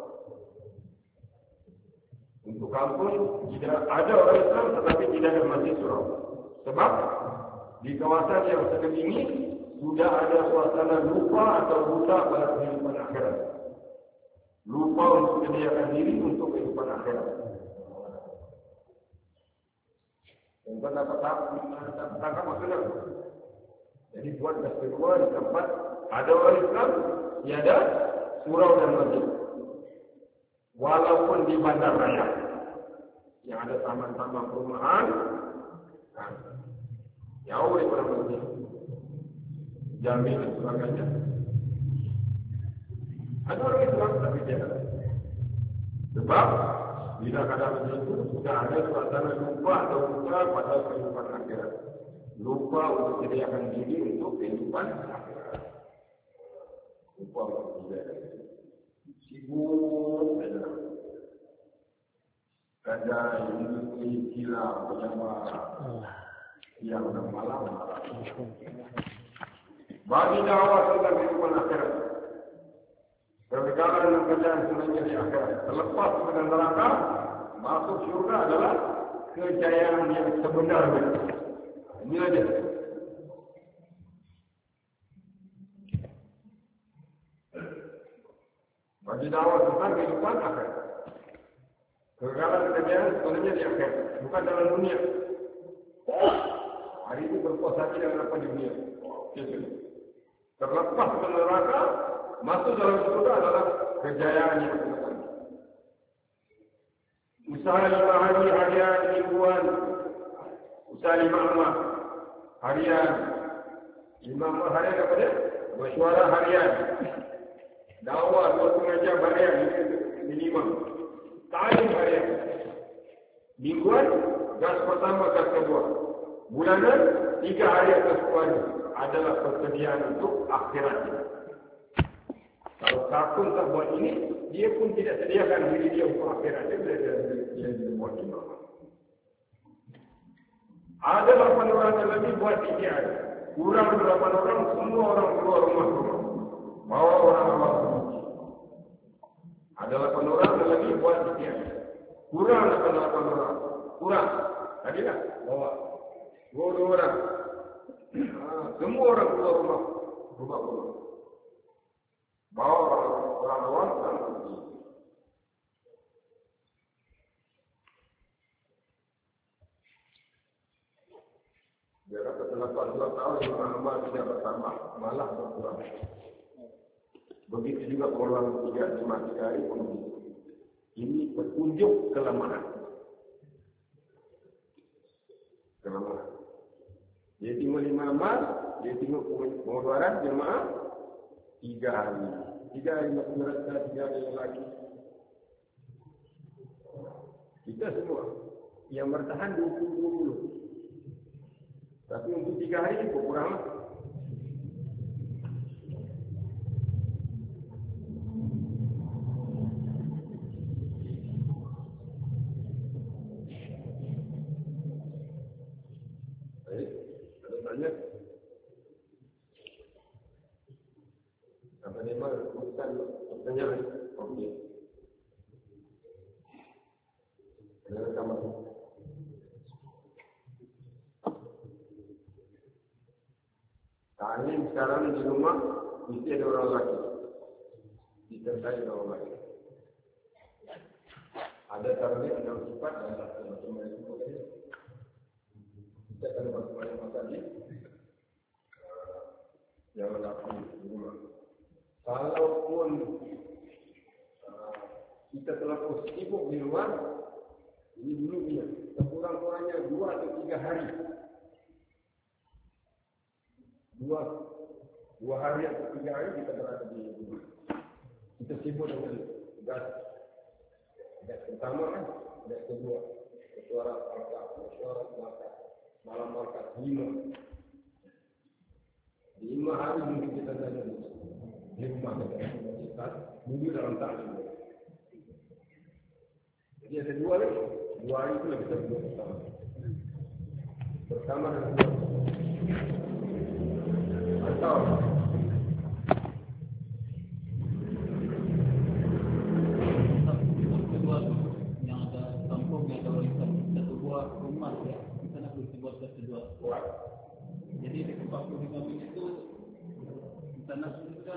untuk kampung tidak ada orang Islam, tetapi tidak ada masjid surau. Sebab di kawasan yang sedang ini sudah ada suasana lupa atau buta pada kehidupan akhirat. Lupa untuk menyediakan diri untuk kehidupan akhirat. Bukan dapat tangkap maksudnya. Jadi buat gas kedua di tempat ada orang Islam, tiada surau dan masjid. Walaupun di bandar raya yang ada taman-taman perumahan, kan, jauh daripada masjid, jamin dan sebagainya. Ada orang Islam tapi tiada. Sebab bila kadang itu sudah ada suasana lupa atau lupa pada kehidupan akhirat. Lupa untuk sediakan diri untuk kehidupan akhirat. Lupa untuk sediakan diri. Sibuk saja. Ada industri kilang penyambar siang dan malam. Bagi dakwah tentang kehidupan akhirat. Perkara dan kerjaan sebenarnya di akhirat. Terlepas dengan neraka, masuk syurga adalah kejayaan yang sebenarnya. Ini aja. Bagi dakwah tentang kehidupan akhirat. Perkara dan kerjaan sebenarnya di akhirat, bukan dalam dunia. Hari ini berpuas hati dengan apa di dunia. Terlepas dengan neraka, masuk dalam surga adalah kejayaan yang sebenarnya. Usaha lima hari harian mingguan, usaha lima amal harian, lima amal harian apa dia? Bersuara harian, dakwah dua setengah jam harian minimum, ta'lim harian, mingguan gas pertama gas kedua, bulanan tiga hari atau sepuluh hari adalah persediaan untuk akhirat. Kalau kafir tak buat ini, dia pun tidak sediakan diri dia untuk akhirat. Dia belajar dia buat ini. Ada lapan orang yang lebih buat ikhtiar. Kurang delapan orang, semua orang keluar rumah rumah. Bawa orang awal. Ada lapan orang yang lebih buat ikhtiar. Kurang delapan delapan orang. Kurang. Tadi tak? Bawa. Dua orang. Semua orang keluar rumah. Rumah rumah. Bawa orang awam dan pergi. Dia kata selepas dua tahun Imam Ahmad tidak bertambah, malah berkurang. Begitu juga orang tiga lima tiga hari pun. Ini petunjuk kelemahan. Kelamahan. Dia tengok lima amal, dia tengok pengeluaran jemaah tiga hari. Tiga hari masuk neraka, tiga hari lelaki. Kita semua yang bertahan dua puluh dua puluh. Tapi untuk tiga hari berkurang. Baik, ada tanya? Apa ni mal? Bukan pertanyaan. Okey. Ada rekaman. Ta'lim sekarang di rumah mesti ada orang lelaki. Disertai orang lelaki. Ada target, ada sifat dan tak ada macam itu. Kita akan masuk-masuk masa ni. Yang lelaki di rumah. Kalaupun uh, kita terlalu sibuk di luar, ini dulu dia, sekurang-kurangnya dua atau tiga hari. Dua, dua hari atau tiga hari kita berada di rumah. Kita sibuk dengan tugas. Tugas pertama kan, tugas kedua. Mesyuarat markas, mesyuarat markas, malam markas lima. Lima hari mungkin kita tanya di di rumah kita, dulu dalam taklim. Jadi ada dua lagi, dua hari itu kita buat bersama. Bersama dengan dua. Atau kedua yang ada kampung yang ada satu buah rumah ya, kita nak buat satu dua buah. Jadi di empat puluh lima minit itu kita nak sudah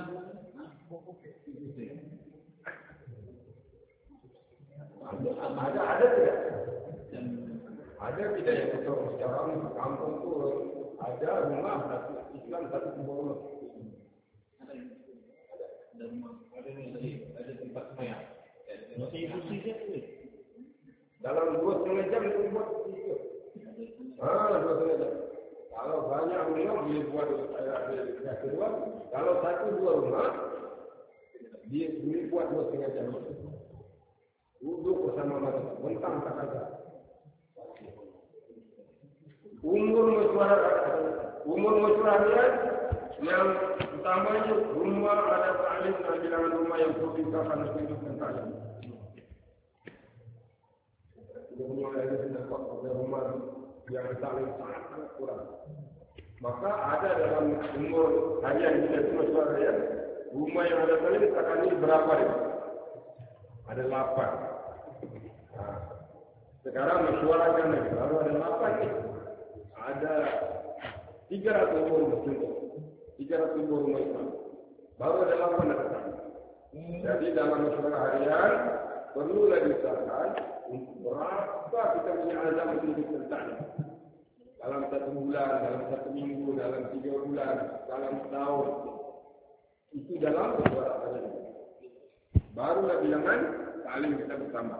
ada ada tidak? Ada tidak yang betul sekarang kampung tu ada rumah satu Islam satu kubur rumah. Ada ada rumah ada ni ada tempat sembahyang. Masih isi dia tu. Dalam dua setengah jam dia buat itu. Ah, dua setengah jam. Kalau banyak rumah dia buat yang kedua. Kalau satu dua rumah dia boleh buat dua setengah jam. Duduk bersama mereka, bentang tak ada. Umur mesyuarat, umur mesyuarat yang utamanya rumah ada ta'lim dan bilangan rumah yang perintahkan untuk hidup dan ta'lim. Kita punya lagi nampak pada rumah yang ta'lim sangat kurang. Maka ada dalam umur harian kita itu mesyuarat, rumah yang ada ta'lim sekarang ini berapa dia? Ada lapan. Nah, sekarang mesyuaratkan lagi, lalu ada lapan ni. Ada tiga ratus umur contoh, tiga ratus umur rumah Islam. Baru ada lapan ada ta'lim. Jadi dalam mesyuarat harian perlulah diusahakan berapa kita punya azam untuk berta'lim. Dalam satu bulan, dalam satu minggu, dalam tiga bulan, dalam setahun. Itu dalam mesyuarat harian. Barulah bilangan ta'lim kita bersama.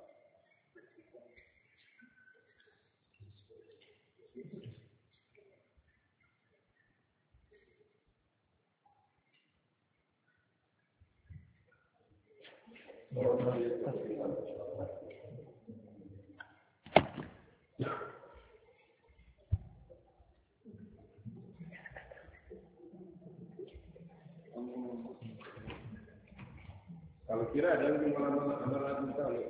Kalau kira ada yang amalan kita ni,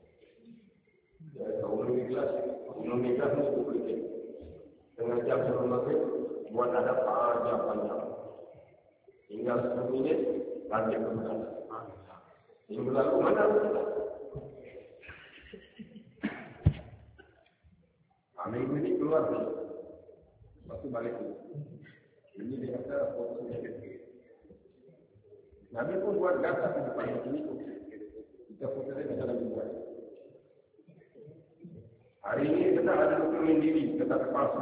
kalau ikhlas, kalau ikhlas ni publik. Tengah jam sebelum maghrib buat ada aja panjang. Tinggal sepuluh minit lanjut ke belakang. Minggu lalu mana kita? Minggu ini keluar ni, lepas tu balik ni. Ini dia kata foto ni. Nabi pun buat gambar di depan ini. Kita foto dia bisa lagi buat. Hari ini kita ada dokumen diri, kita palsu.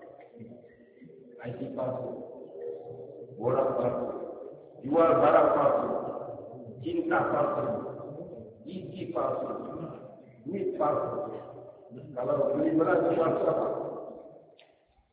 I C palsu. Bola palsu. Jual barang palsu. Cinta palsu. Gigi palsu. Duit palsu. Kalau beli beras palsu apa?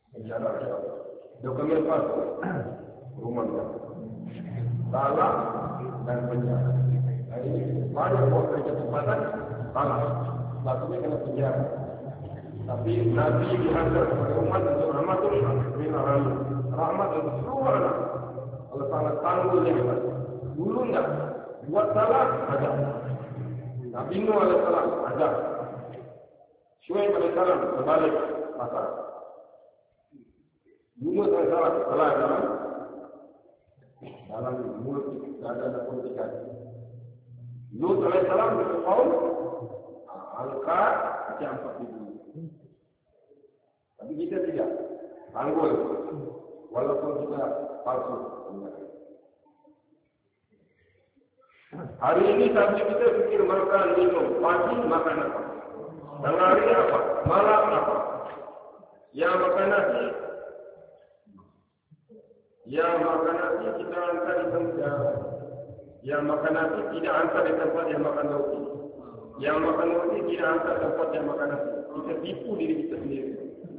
penjara siapa? Dokumen palsu, rumah salah dan penjara. Nah, ini banyak buat kecepatan, salah. Satunya kena penjara. Tapi Nabi dihantar kepada umat untuk rahmatul lil alamin. Rahmat untuk seluruh alam. Allah sangat tangguh yang hebat. Dulu enggak buat salah ada. Nabi Nuh alaihissalam ada. Syuaib alaihissalam terbalik pasal. Yunus alaihissalam salah dalam dalam mulut tidak ada politikan. Lut alaihissalam itu kaum angkat macam empat ribu. Tapi kita tidak tanggul walaupun kita palsu. Hari ini sambil kita fikir makan minum, pagi makan apa? Tengah hari apa? Malam apa? Yang makan nasi, yang makan nasi kita hantar di tempat, yang makan nasi tidak hantar di tempat yang makan roti. Yang makan roti tidak hantar tempat yang makan nasi. Kita tipu diri kita sendiri.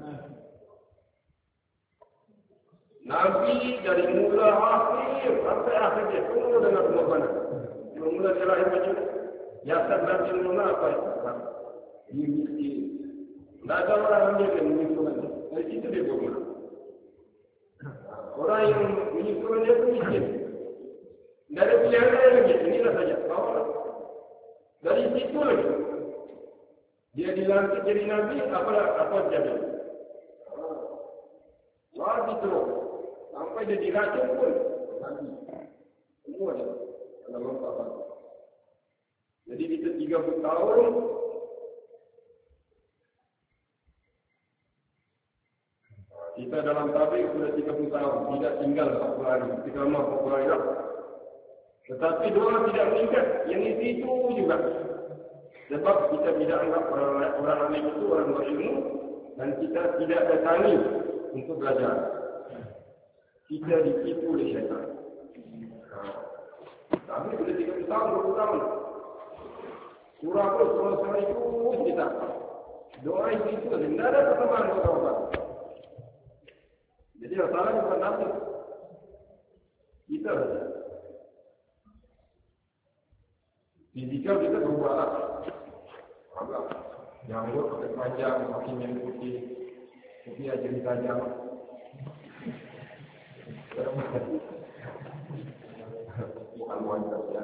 Nabi dari mula akhir sampai akhir dia semua dengan pengorbanan. Mula dia lahir macam jasad Nabi Nuh apa itu? Dia miskin. Tidak ada orang ambil dia menyusukan dia. Dari situ dia berguna. Orang yang menyusukan dia itu miskin. Tidak ada pilihan lain lagi. Inilah saja. Bawalah. Dari situ lagi. Dia dilantik jadi Nabi, apalah apa jadi. Wah, terus. Sampai dia diracun pun. Nabi. Semua dia. Dalam lompat. Jadi kita tiga puluh tahun. Kita dalam tabik sudah tiga puluh tahun. Tidak tinggal empat puluh hari. Kita lemah empat puluh hari. Tetapi doa tidak meningkat. Yang itu juga. Sebab kita tidak anggap orang orang alim itu orang berilmu. Dan kita tidak bertani untuk belajar. Kita ditipu oleh syaitan. Tapi sudah tiga puluh tahun, dua puluh tahun. Surah pun, surah-surah itu kita. Doa itu itu. Tidak ada pertemuan doa. Jadi masalah bukan Nabi. Kita saja. Fizikal kita berubahlah. Agak janggut pakai panjang, makin yang putih. Putih aja di tajam. Bukan wanita ya.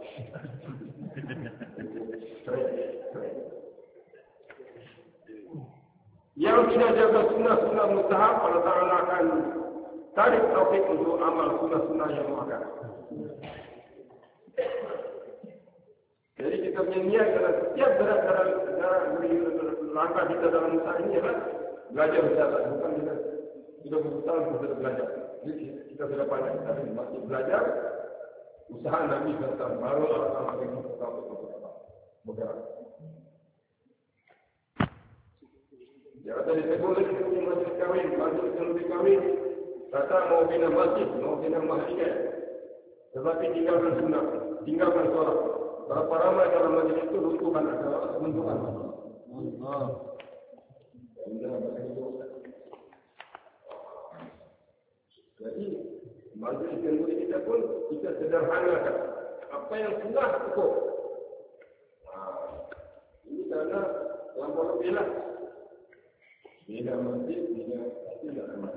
Yang tidak jaga sunnah-sunnah mustahab, Allah Ta'ala akan tarik taufik untuk amal sunnah-sunnah yang muakkad. Jadi kita menyiap dalam setiap gerak-gerak langkah kita dalam usaha ini adalah belajar berjalan, bukan kita sudah berusaha untuk belajar. Jadi kita sudah pandai, tapi masih belajar. Usaha Nabi tentang baru Allah Ta'ala akan kita bergerak. Ya, tadi saya boleh kita punya masjid kahwin, masjid yang lebih kahwin. Kata mau bina masjid, mau bina mahligai. Tetapi tinggalkan sunnah, tinggalkan sholat. Berapa ramai dalam masjid itu runtuhan ada runtuhan. Oh. Jadi masjid yang boleh kita pun kita sederhanakan. Apa yang sunnah cukup. Ini karena lampau lebih lah. Bina masjid, bina tidak ramai.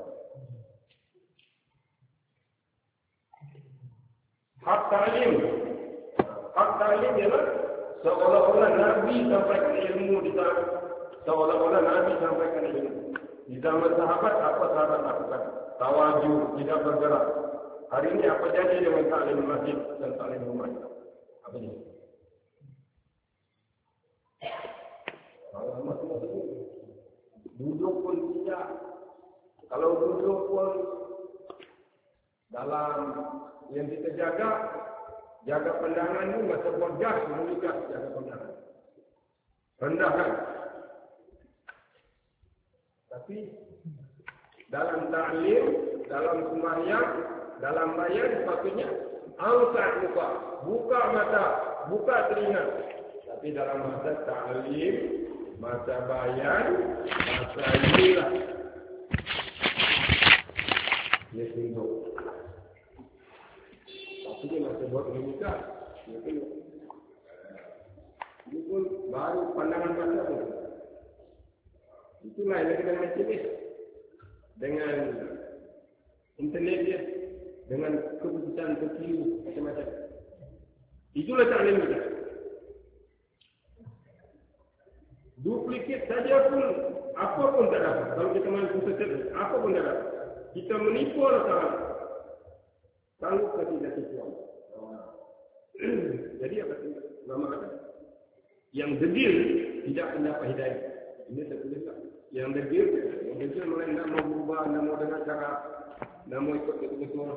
Hak ta'lim. Hak ta'lim ialah seolah-olah Nabi sampaikan ilmu di zaman. Seolah-olah Nabi sampaikan ilmu. Di zaman sahabat, apa sahabat lakukan? Tawaju, tidak bergerak. Hari ini apa jadi dengan ta'lim masjid dan ta'lim rumah? Apa ini? Kalau masjid duduk pun tidak. Kalau duduk pun dalam yang kita jaga, jaga pandangan ini masa buat gas, mengikat jaga pandangan. Rendahkan. Tapi dalam ta'lim, dalam sembahyang, dalam bayan sepatutnya angkat muka, buka mata, buka telinga. Tapi dalam masa ta'lim, masa bayan, masa inilah Dia tunduk. Tapi dia nak buat menikah. Dia tunduk. Ini pun baru pandangan mata pun. Itulah yang kita macam ni. Dengan internet dia. Dengan keputusan terkini macam-macam. Itulah cara kita. Duplikat saja pun, apa pun tak dapat. Kalau kita main pusat, apa pun tak dapat. Kita menipu orang salah. Sanggup ke tidak tipu. Jadi apa nama kata? Yang degil tidak akan dapat hidayah. Ini saya tuliskan. Yang degil, yang degil mulai nak mau berubah, nak mau dengan cara, nak mau ikut betul-betul.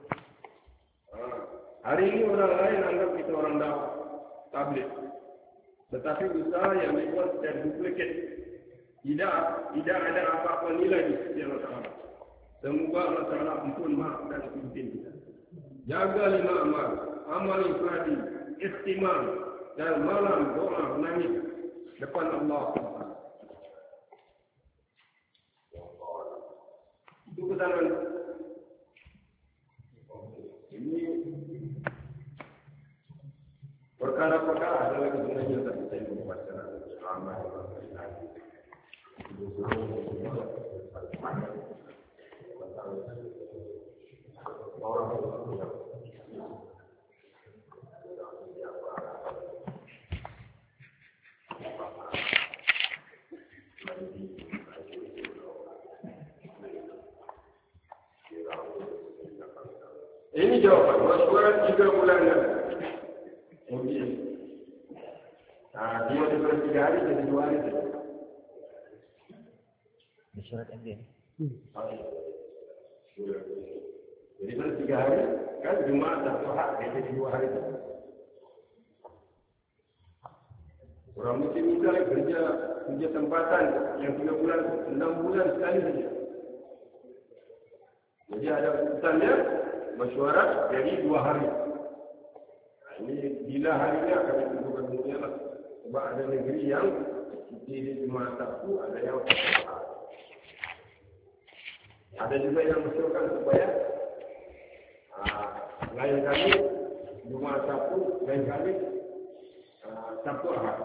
Hari ini orang lain anggap kita orang dah tabligh. Tetapi usaha yang dibuat secara duplikat. Tidak tidak ada apa-apa nilai di sisi Allah Ta'ala. Semoga Allah Ta'ala ampun maaf dan pimpin kita. Jaga lima amal. Amal ifradi, ikhtimam, dan malam doa menangis depan Allah Ta'ala. Itu pesanan. Ini perkara-perkara ada lagi sebenarnya tak bisa membaca amal ifradi. Ini jawapan. Masyarakat tiga bulan kemudian. Nah, dia diberi tiga hari jadi dua hari saja. Surat M D. Hmm. Jadi kalau tiga hari, kan Jumat satu hak, dia jadi dua hari. Orang muslim misalnya kerja, kerja tempatan yang tiga bulan, enam bulan sekali saja. Jadi ada keputusannya, mesyuarat jadi dua hari. Nah, ini bila harinya akan ditentukan dunia lah. Sebab ada negeri yang di Jumat Sabtu, ada yang ada juga yang mengusulkan supaya uh, lain kali Jumat Sabtu, lain kali uh, Sabtu Ahad.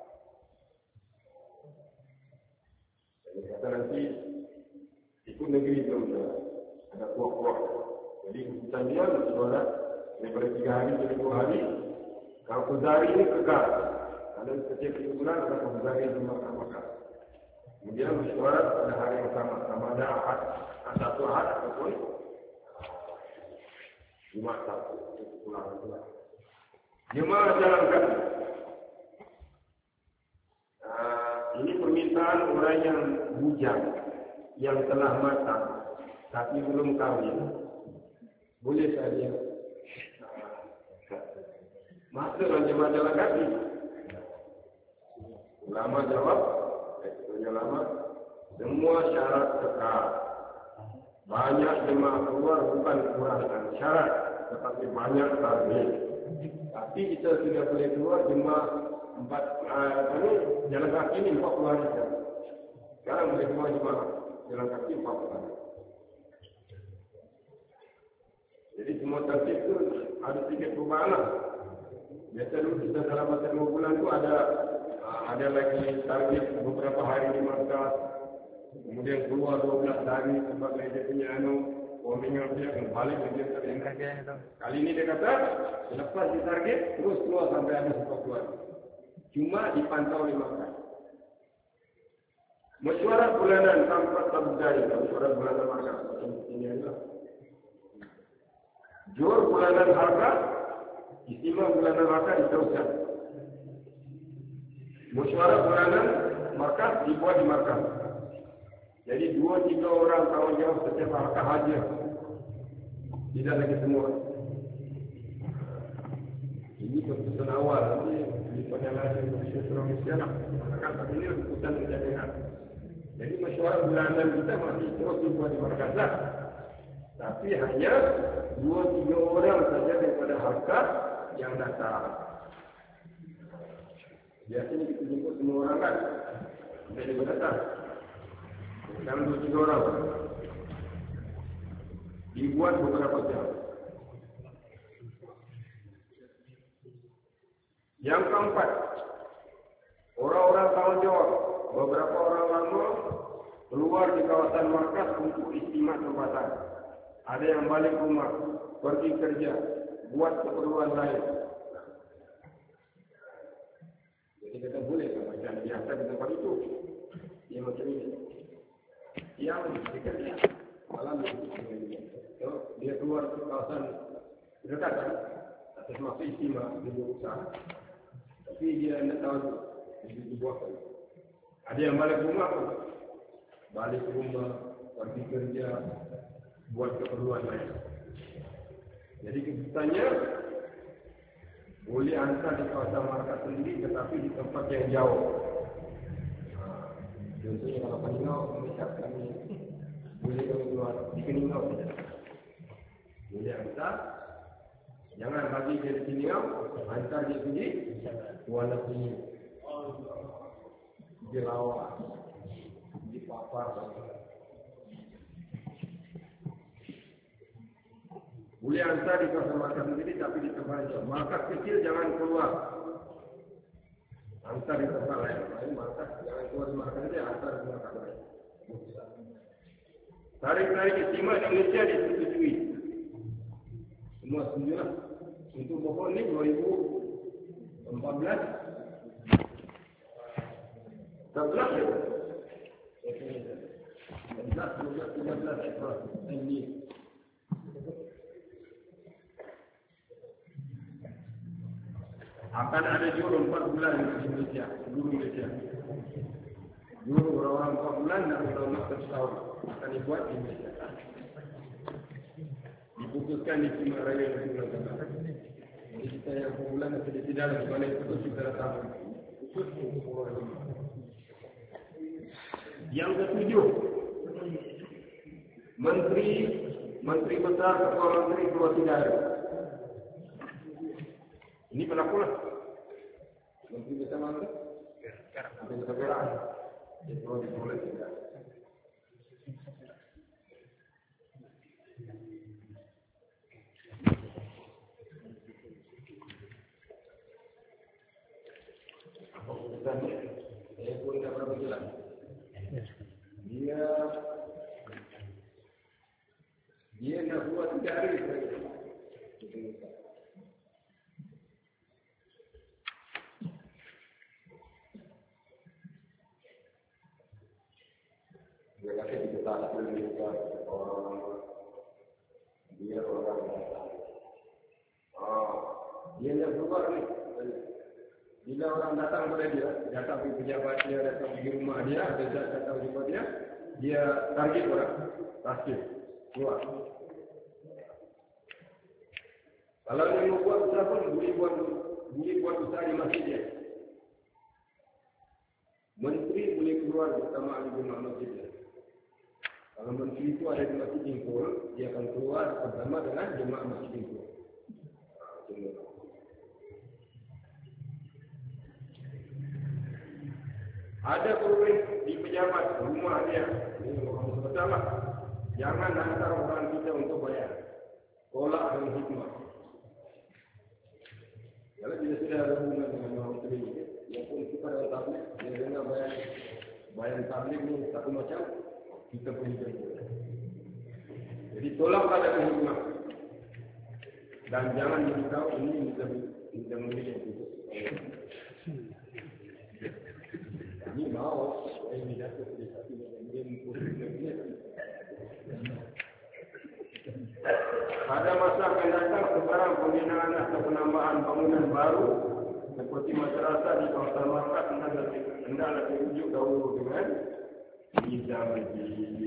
Jadi kata nanti ikut negeri itu ada kuah-kuah. Jadi keputusan dia saudara daripada tiga hari jadi dua hari. Kalau kuzari ini kekal. Kalau setiap tiga bulan ada kuzari di makan-makan. Kemudian mesyuarat pada hari yang sama, sama ada ahad, satu ahad ataupun Jumat Sabtu, pulang pulang. Jemaah jalan kaki. Nah, ini permintaan orang yang bujang, yang telah matang, tapi belum kahwin. Boleh saja. Masuk jemaah jalan kaki. Ulama jawab. Lama, semua syarat kekal. Banyak jemaah keluar bukan kurangkan syarat, tetapi banyak target. Tapi kita tidak boleh keluar jemaah empat apa ni jalan kaki ni empat puluh hari. Sekarang boleh keluar jemaah jalan kaki empat puluh hari. Jadi semua target itu ada sedikit perubahan lah. Biasa dulu kita dalam masa dua bulan tu ada ada lagi target beberapa hari di markas, kemudian keluar dua belas hari sebagai dia punya anu, warningan dia kembali ke dia target. Kali ini dia kata, selepas di target, terus keluar sampai habis empat puluh hari. Cuma dipantau di markas. Mesyuarat bulanan tanpa tabdai, mesyuarat bulanan markas. Ini adalah jor bulanan harga, istimewa bulanan harga diteruskan. Mesyuarat bulanan markas dibuat di markas. Jadi dua tiga orang tanggungjawab setiap markas hadir. Tidak lagi semua. Ini keputusan awal. Ini penyalahan Malaysia Sulawesi lah. Markas tapi ini keputusan kejadian. Jadi mesyuarat bulanan kita masih terus dibuat di markas lah. Tapi hanya dua tiga orang saja daripada harkat yang datang. Biasanya kita jemput semua orang kan. Kita juga datang. Sekarang dua tiga orang. dibuat beberapa jam. Yang keempat, orang-orang tanggung jawab, beberapa orang lama keluar di kawasan markas untuk istimewa tempatan. Ada yang balik rumah, pergi kerja, buat keperluan lain. Jadi kita boleh macam biasa di tempat itu. Dia macam ini. Yang bekerja malam so, dia keluar ke kawasan berdekatan atas masa istimewa dia berusaha. Tapi dia tidak tahu dia dibuatkan. Ada yang balik rumah pun. Balik rumah, pergi kerja, buat keperluan lain. Jadi keputusannya boleh hantar di kawasan markas sendiri tetapi di tempat yang jauh. Ha, contohnya kalau Keningau, mereka kami boleh kami keluar di Keningau saja. Boleh hantar. Jangan bagi dia di Keningau, hantar dia pergi Kuala Lumpur, di Lawak, di Papar. Boleh hantar di kawasan markas sendiri tapi di tempat jauh. Markas kecil jangan keluar. Hantar di tempat lain. Lain markas jangan keluar di markas saja, hantar di markas lain. Tarikh-tarikh istimewa di Malaysia disetujui. Semua setujulah. Untuk pokok ni dua ribu empat belas. sebelas ya? sebelas, dua belas, tiga belas April. Ini. Akan ada juru empat bulan di Malaysia, guru Malaysia. Juru orang-orang empat bulan dan orang-orang satu tahun akan dibuat di Malaysia. Diputuskan di Timur Raya Negeri Negara. Jadi kita yang empat bulan dan tidak ada di mana itu kita datang. Khusus untuk orang ini. Yang ketujuh, Menteri Menteri Besar Ketua Menteri keluar tidak ada. Ini berlaku lah. Menteri Besar mana? Menteri Besar Perak. Dia perlu diboleh tidak. Apa keputusannya? Saya pun tidak berapa jelas. Dia Dia nak buat tiga hari saja. Dia kata kita tak boleh buat orang dia orang ah dia yang keluar ni. Bila orang datang kepada dia, datang pergi pejabat dia, datang pergi rumah dia, dia datang jumpa dia, dia target orang, tasir, keluar. Kalau dia mau buat usaha pun, boleh buat, boleh buat usaha di masjid dia. Menteri boleh keluar bersama ahli jemaah masjid dia. Kalau menteri itu ada di masjid Jingkul, dia akan keluar bersama dengan jemaah masjid Jingkul. Ada problem di pejabat rumah dia, ini orang bersama. Jangan hantar orang kita untuk bayar. Tolak dengan hikmah. Kalau tidak sudah ada hubungan dengan orang menteri, dia pun kita dalam tablik, dia dengar bayar bayar tablik ni satu macam, kita pun jemput. Jadi tolaklah dengan hikmah. Dan jangan beritahu ini kita kita memilih itu. Ini mau ini jatuh di satu yang dia pada masa akan datang sebarang pembinaan atau penambahan bangunan baru seperti masyarakat di kawasan markas hendaklah dirujuk dahulu dengan izin di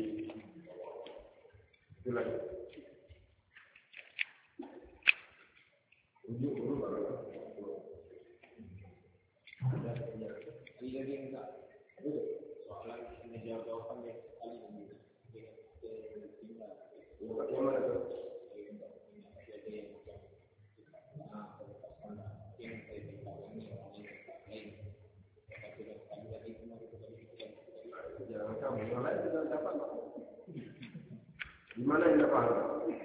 itulah rujuk dulu baru ada ya dia dia enggak soalan ini jawab jawaban yang kali ini tinggal bagaimana tu di mana yang dapat?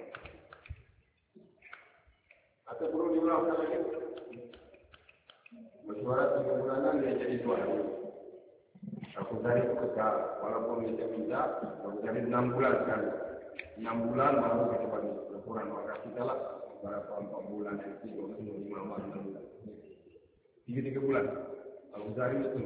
Dari itu kekal, walaupun kita minta, jadi enam bulan sekali. Enam bulan baru kita bagi laporan maka kita lah berapa empat bulan yang tiga puluh lima bulan enam bulan. Tiga tiga bulan. Abu Zari itu.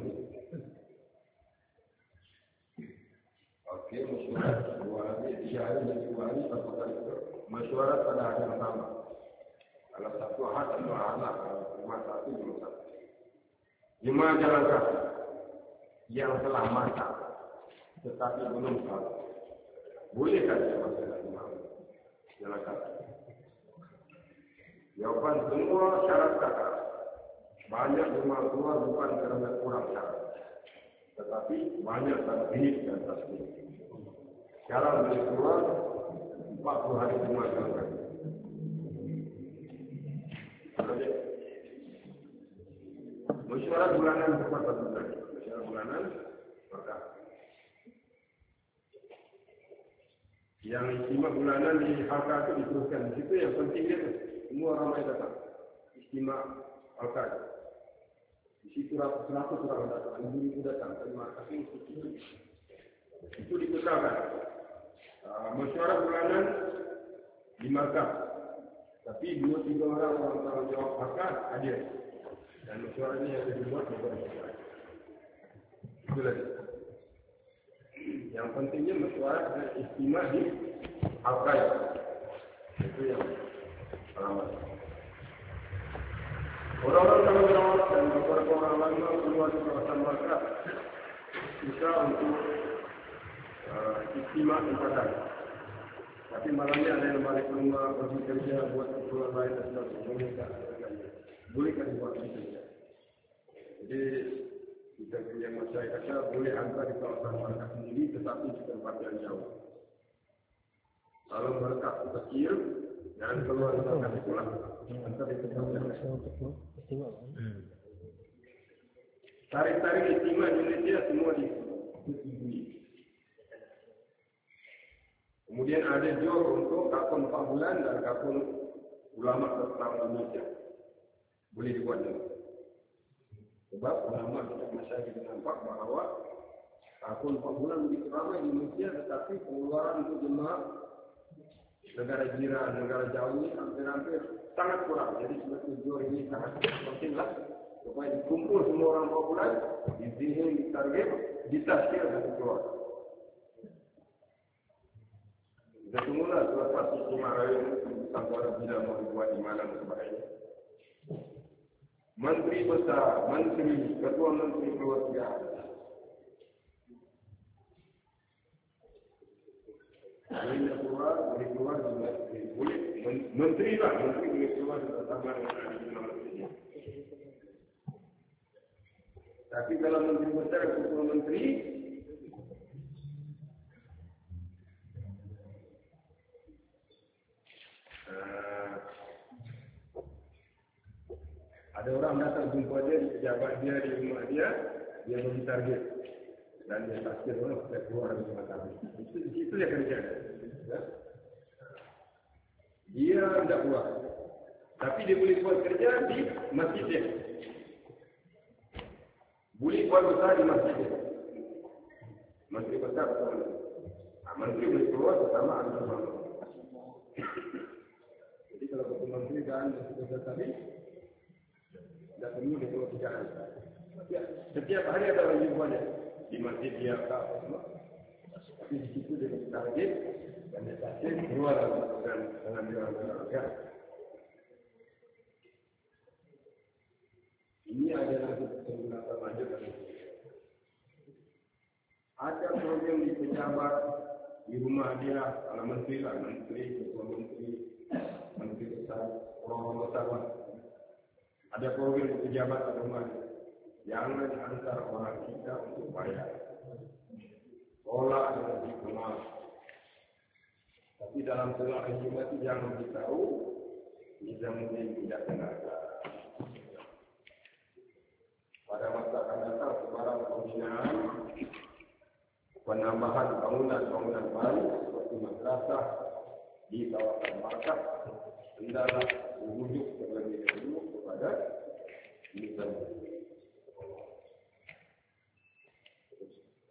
Oke, mesyuarat dua hari, tiga hari dan dua hari satu kali itu. Mesyuarat pada hari pertama. Kalau satu ahad atau anak, kalau cuma satu cuma satu. Jemaah jalan kaki yang telah masak tetapi belum salat. Boleh kan dia masalah imam jalan kaki? Jawapan semua syarat kata. Banyak jemaah keluar bukan kerana kurang syarat, tetapi banyak tasbih dan tasbih. Sekarang boleh keluar empat puluh hari jemaah jalan kaki. Mesyuarat bulanan tepat satu bulan. Mesyuarat bulanan maka yang istimewa bulanan di halqa itu diteruskan. Di situ yang pentingnya itu semua ramai datang. Istimewa halqa itu. Di situ seratus orang datang, lima ribu datang. Terima kasih untuk itu. Itu dikekalkan. Uh, mesyuarat bulanan di markah. Tapi dua tiga orang orang tanggung jawab halqa hadir. Dan mesyuarat ini yang dibuat oleh mesyuarat. Itu lagi. Yang pentingnya mesyuarat dan istimewa di halqa. Itu yang pertama. Orang-orang tanggung jawab dan beberapa orang lama keluar di kawasan markah bisa untuk uh, istimewa ibadah. Tapi malamnya ada yang balik rumah, pergi kerja, buat keperluan lain dan sebagainya. Bolehkan buat itu. Jadi kita punya masyarakat boleh hantar di kawasan markah sendiri, tetapi di tempat yang jauh. Kalau markah kecil, jangan keluar di markah pulang. Hantar di tempat yang jauh. Tarik-tarik istimewa Indonesia semua disetujui. Kemudian ada jor untuk kakun empat bulan dan kakun ulama tentang Indonesia. Boleh dibuat juga. Sebab ulama kita masyarakat kita nampak bahawa kakun empat bulan begitu ramai di Indonesia, tetapi pengeluaran untuk jemaah negara jiran, negara jauh ini hampir-hampir sangat kurang. Jadi sebetulnya jor ini sangat pentinglah supaya dikumpul semua orang empat bulan, dizihin, ditarget, ditaskir dan keluar. Kita tunggulah selepas istimewa raya sampai bila mau dibuat di mana dan sebagainya. Menteri besar, menteri, ketua menteri keluarga. Boleh keluar, boleh keluar juga. Boleh, menteri lah, menteri boleh keluar bersama dengan menteri. Tapi kalau menteri besar, ketua menteri, ada orang datang jumpa dia di pejabat dia, di rumah dia, dia bagi target. Dan dia takdir orang supaya keluar dari rumah target. Itu, itu dia kerja. Ya? Dia tidak keluar. Tapi dia boleh buat kerja di masjid dia. Boleh buat usaha di masjid dia. Menteri besar bersama. Nah, menteri boleh keluar bersama anak orang. Jadi kalau ketua menteri dan sebagainya tadi, tidak perlu dia keluar bicara. Ya, setiap hari ada lagi buatnya di masjid dia tak apa semua. Tapi di situ dia target dan dia target keluar dengan dengan dia. Ini adalah penggunaan lanjut. Ada program di pejabat di rumah dia, kalau menteri lah, menteri, ketua menteri, menteri besar, orang-orang besar. Ada program di pejabat di rumah dia. Jangan hantar orang kita untuk bayar. Sekolah adalah dikenal. Tapi dalam surah Al-Jumat itu jangan beritahu, Nizamuddin tidak tenaga. Pada masa akan datang sebarang pembinaan, penambahan bangunan-bangunan baru seperti madrasah di kawasan markas, hendaklah merujuk terlebih dahulu kepada Nizamuddin.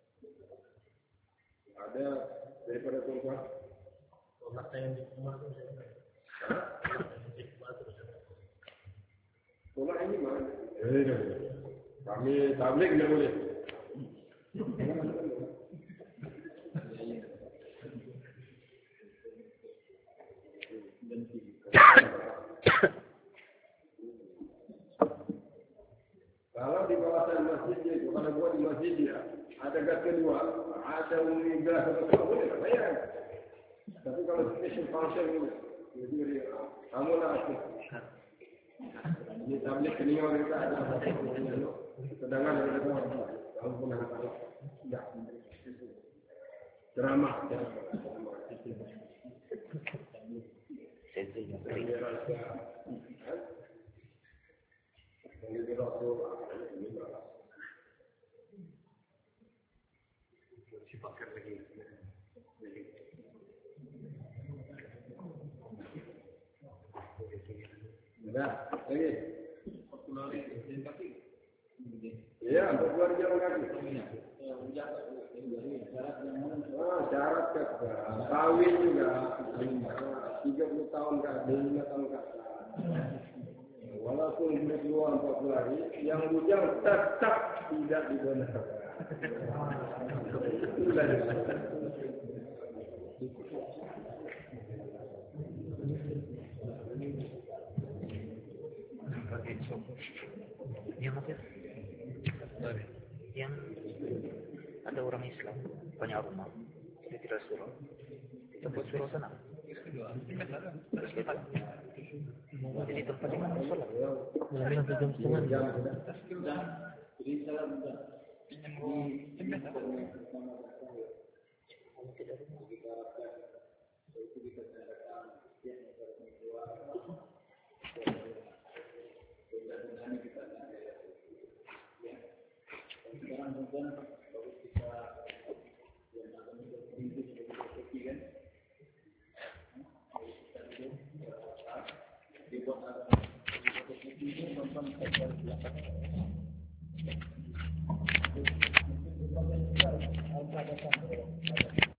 Ada daripada tuan-tuan. Tolak yang di rumah tu saya nak. Di rumah tu saya nak. Tolak ini mana? Eh, kami tablik tidak boleh. Kalau di kawasan masjid itu, kalau buat di masjid dia, ada gas kedua, ada unit gas atau apa, boleh tak bayar. Tapi kalau special function ini, jadi kamu lah aku. Ini tablet keningan mereka ada. Sedangkan ada kawan kamu pun ada kawan. Tidak. Ceramah. Sensi Sifatkan lagi. Sudah, lagi. Ya, untuk keluar jalan kaki. Ah, syarat kata. Kawin juga. tiga puluh tahun ke atas, lima tahun ke atas. Walaupun boleh keluar empat puluh hari, yang bujang tetap tidak dibenarkan. Itulah dia. yang apa? Yang ada orang Islam banyak rumah, dia tidak suruh, kita buat suruh sana. Terus kita jadi tempat di mana sholat. Dalam sejam setengah jam. Jadi salah mudah. Tidak rumah. Sekarang mungkin baru kita yang akan hidup seperti kan, kita hidup dibuat ada seperti ini memang kita belakang.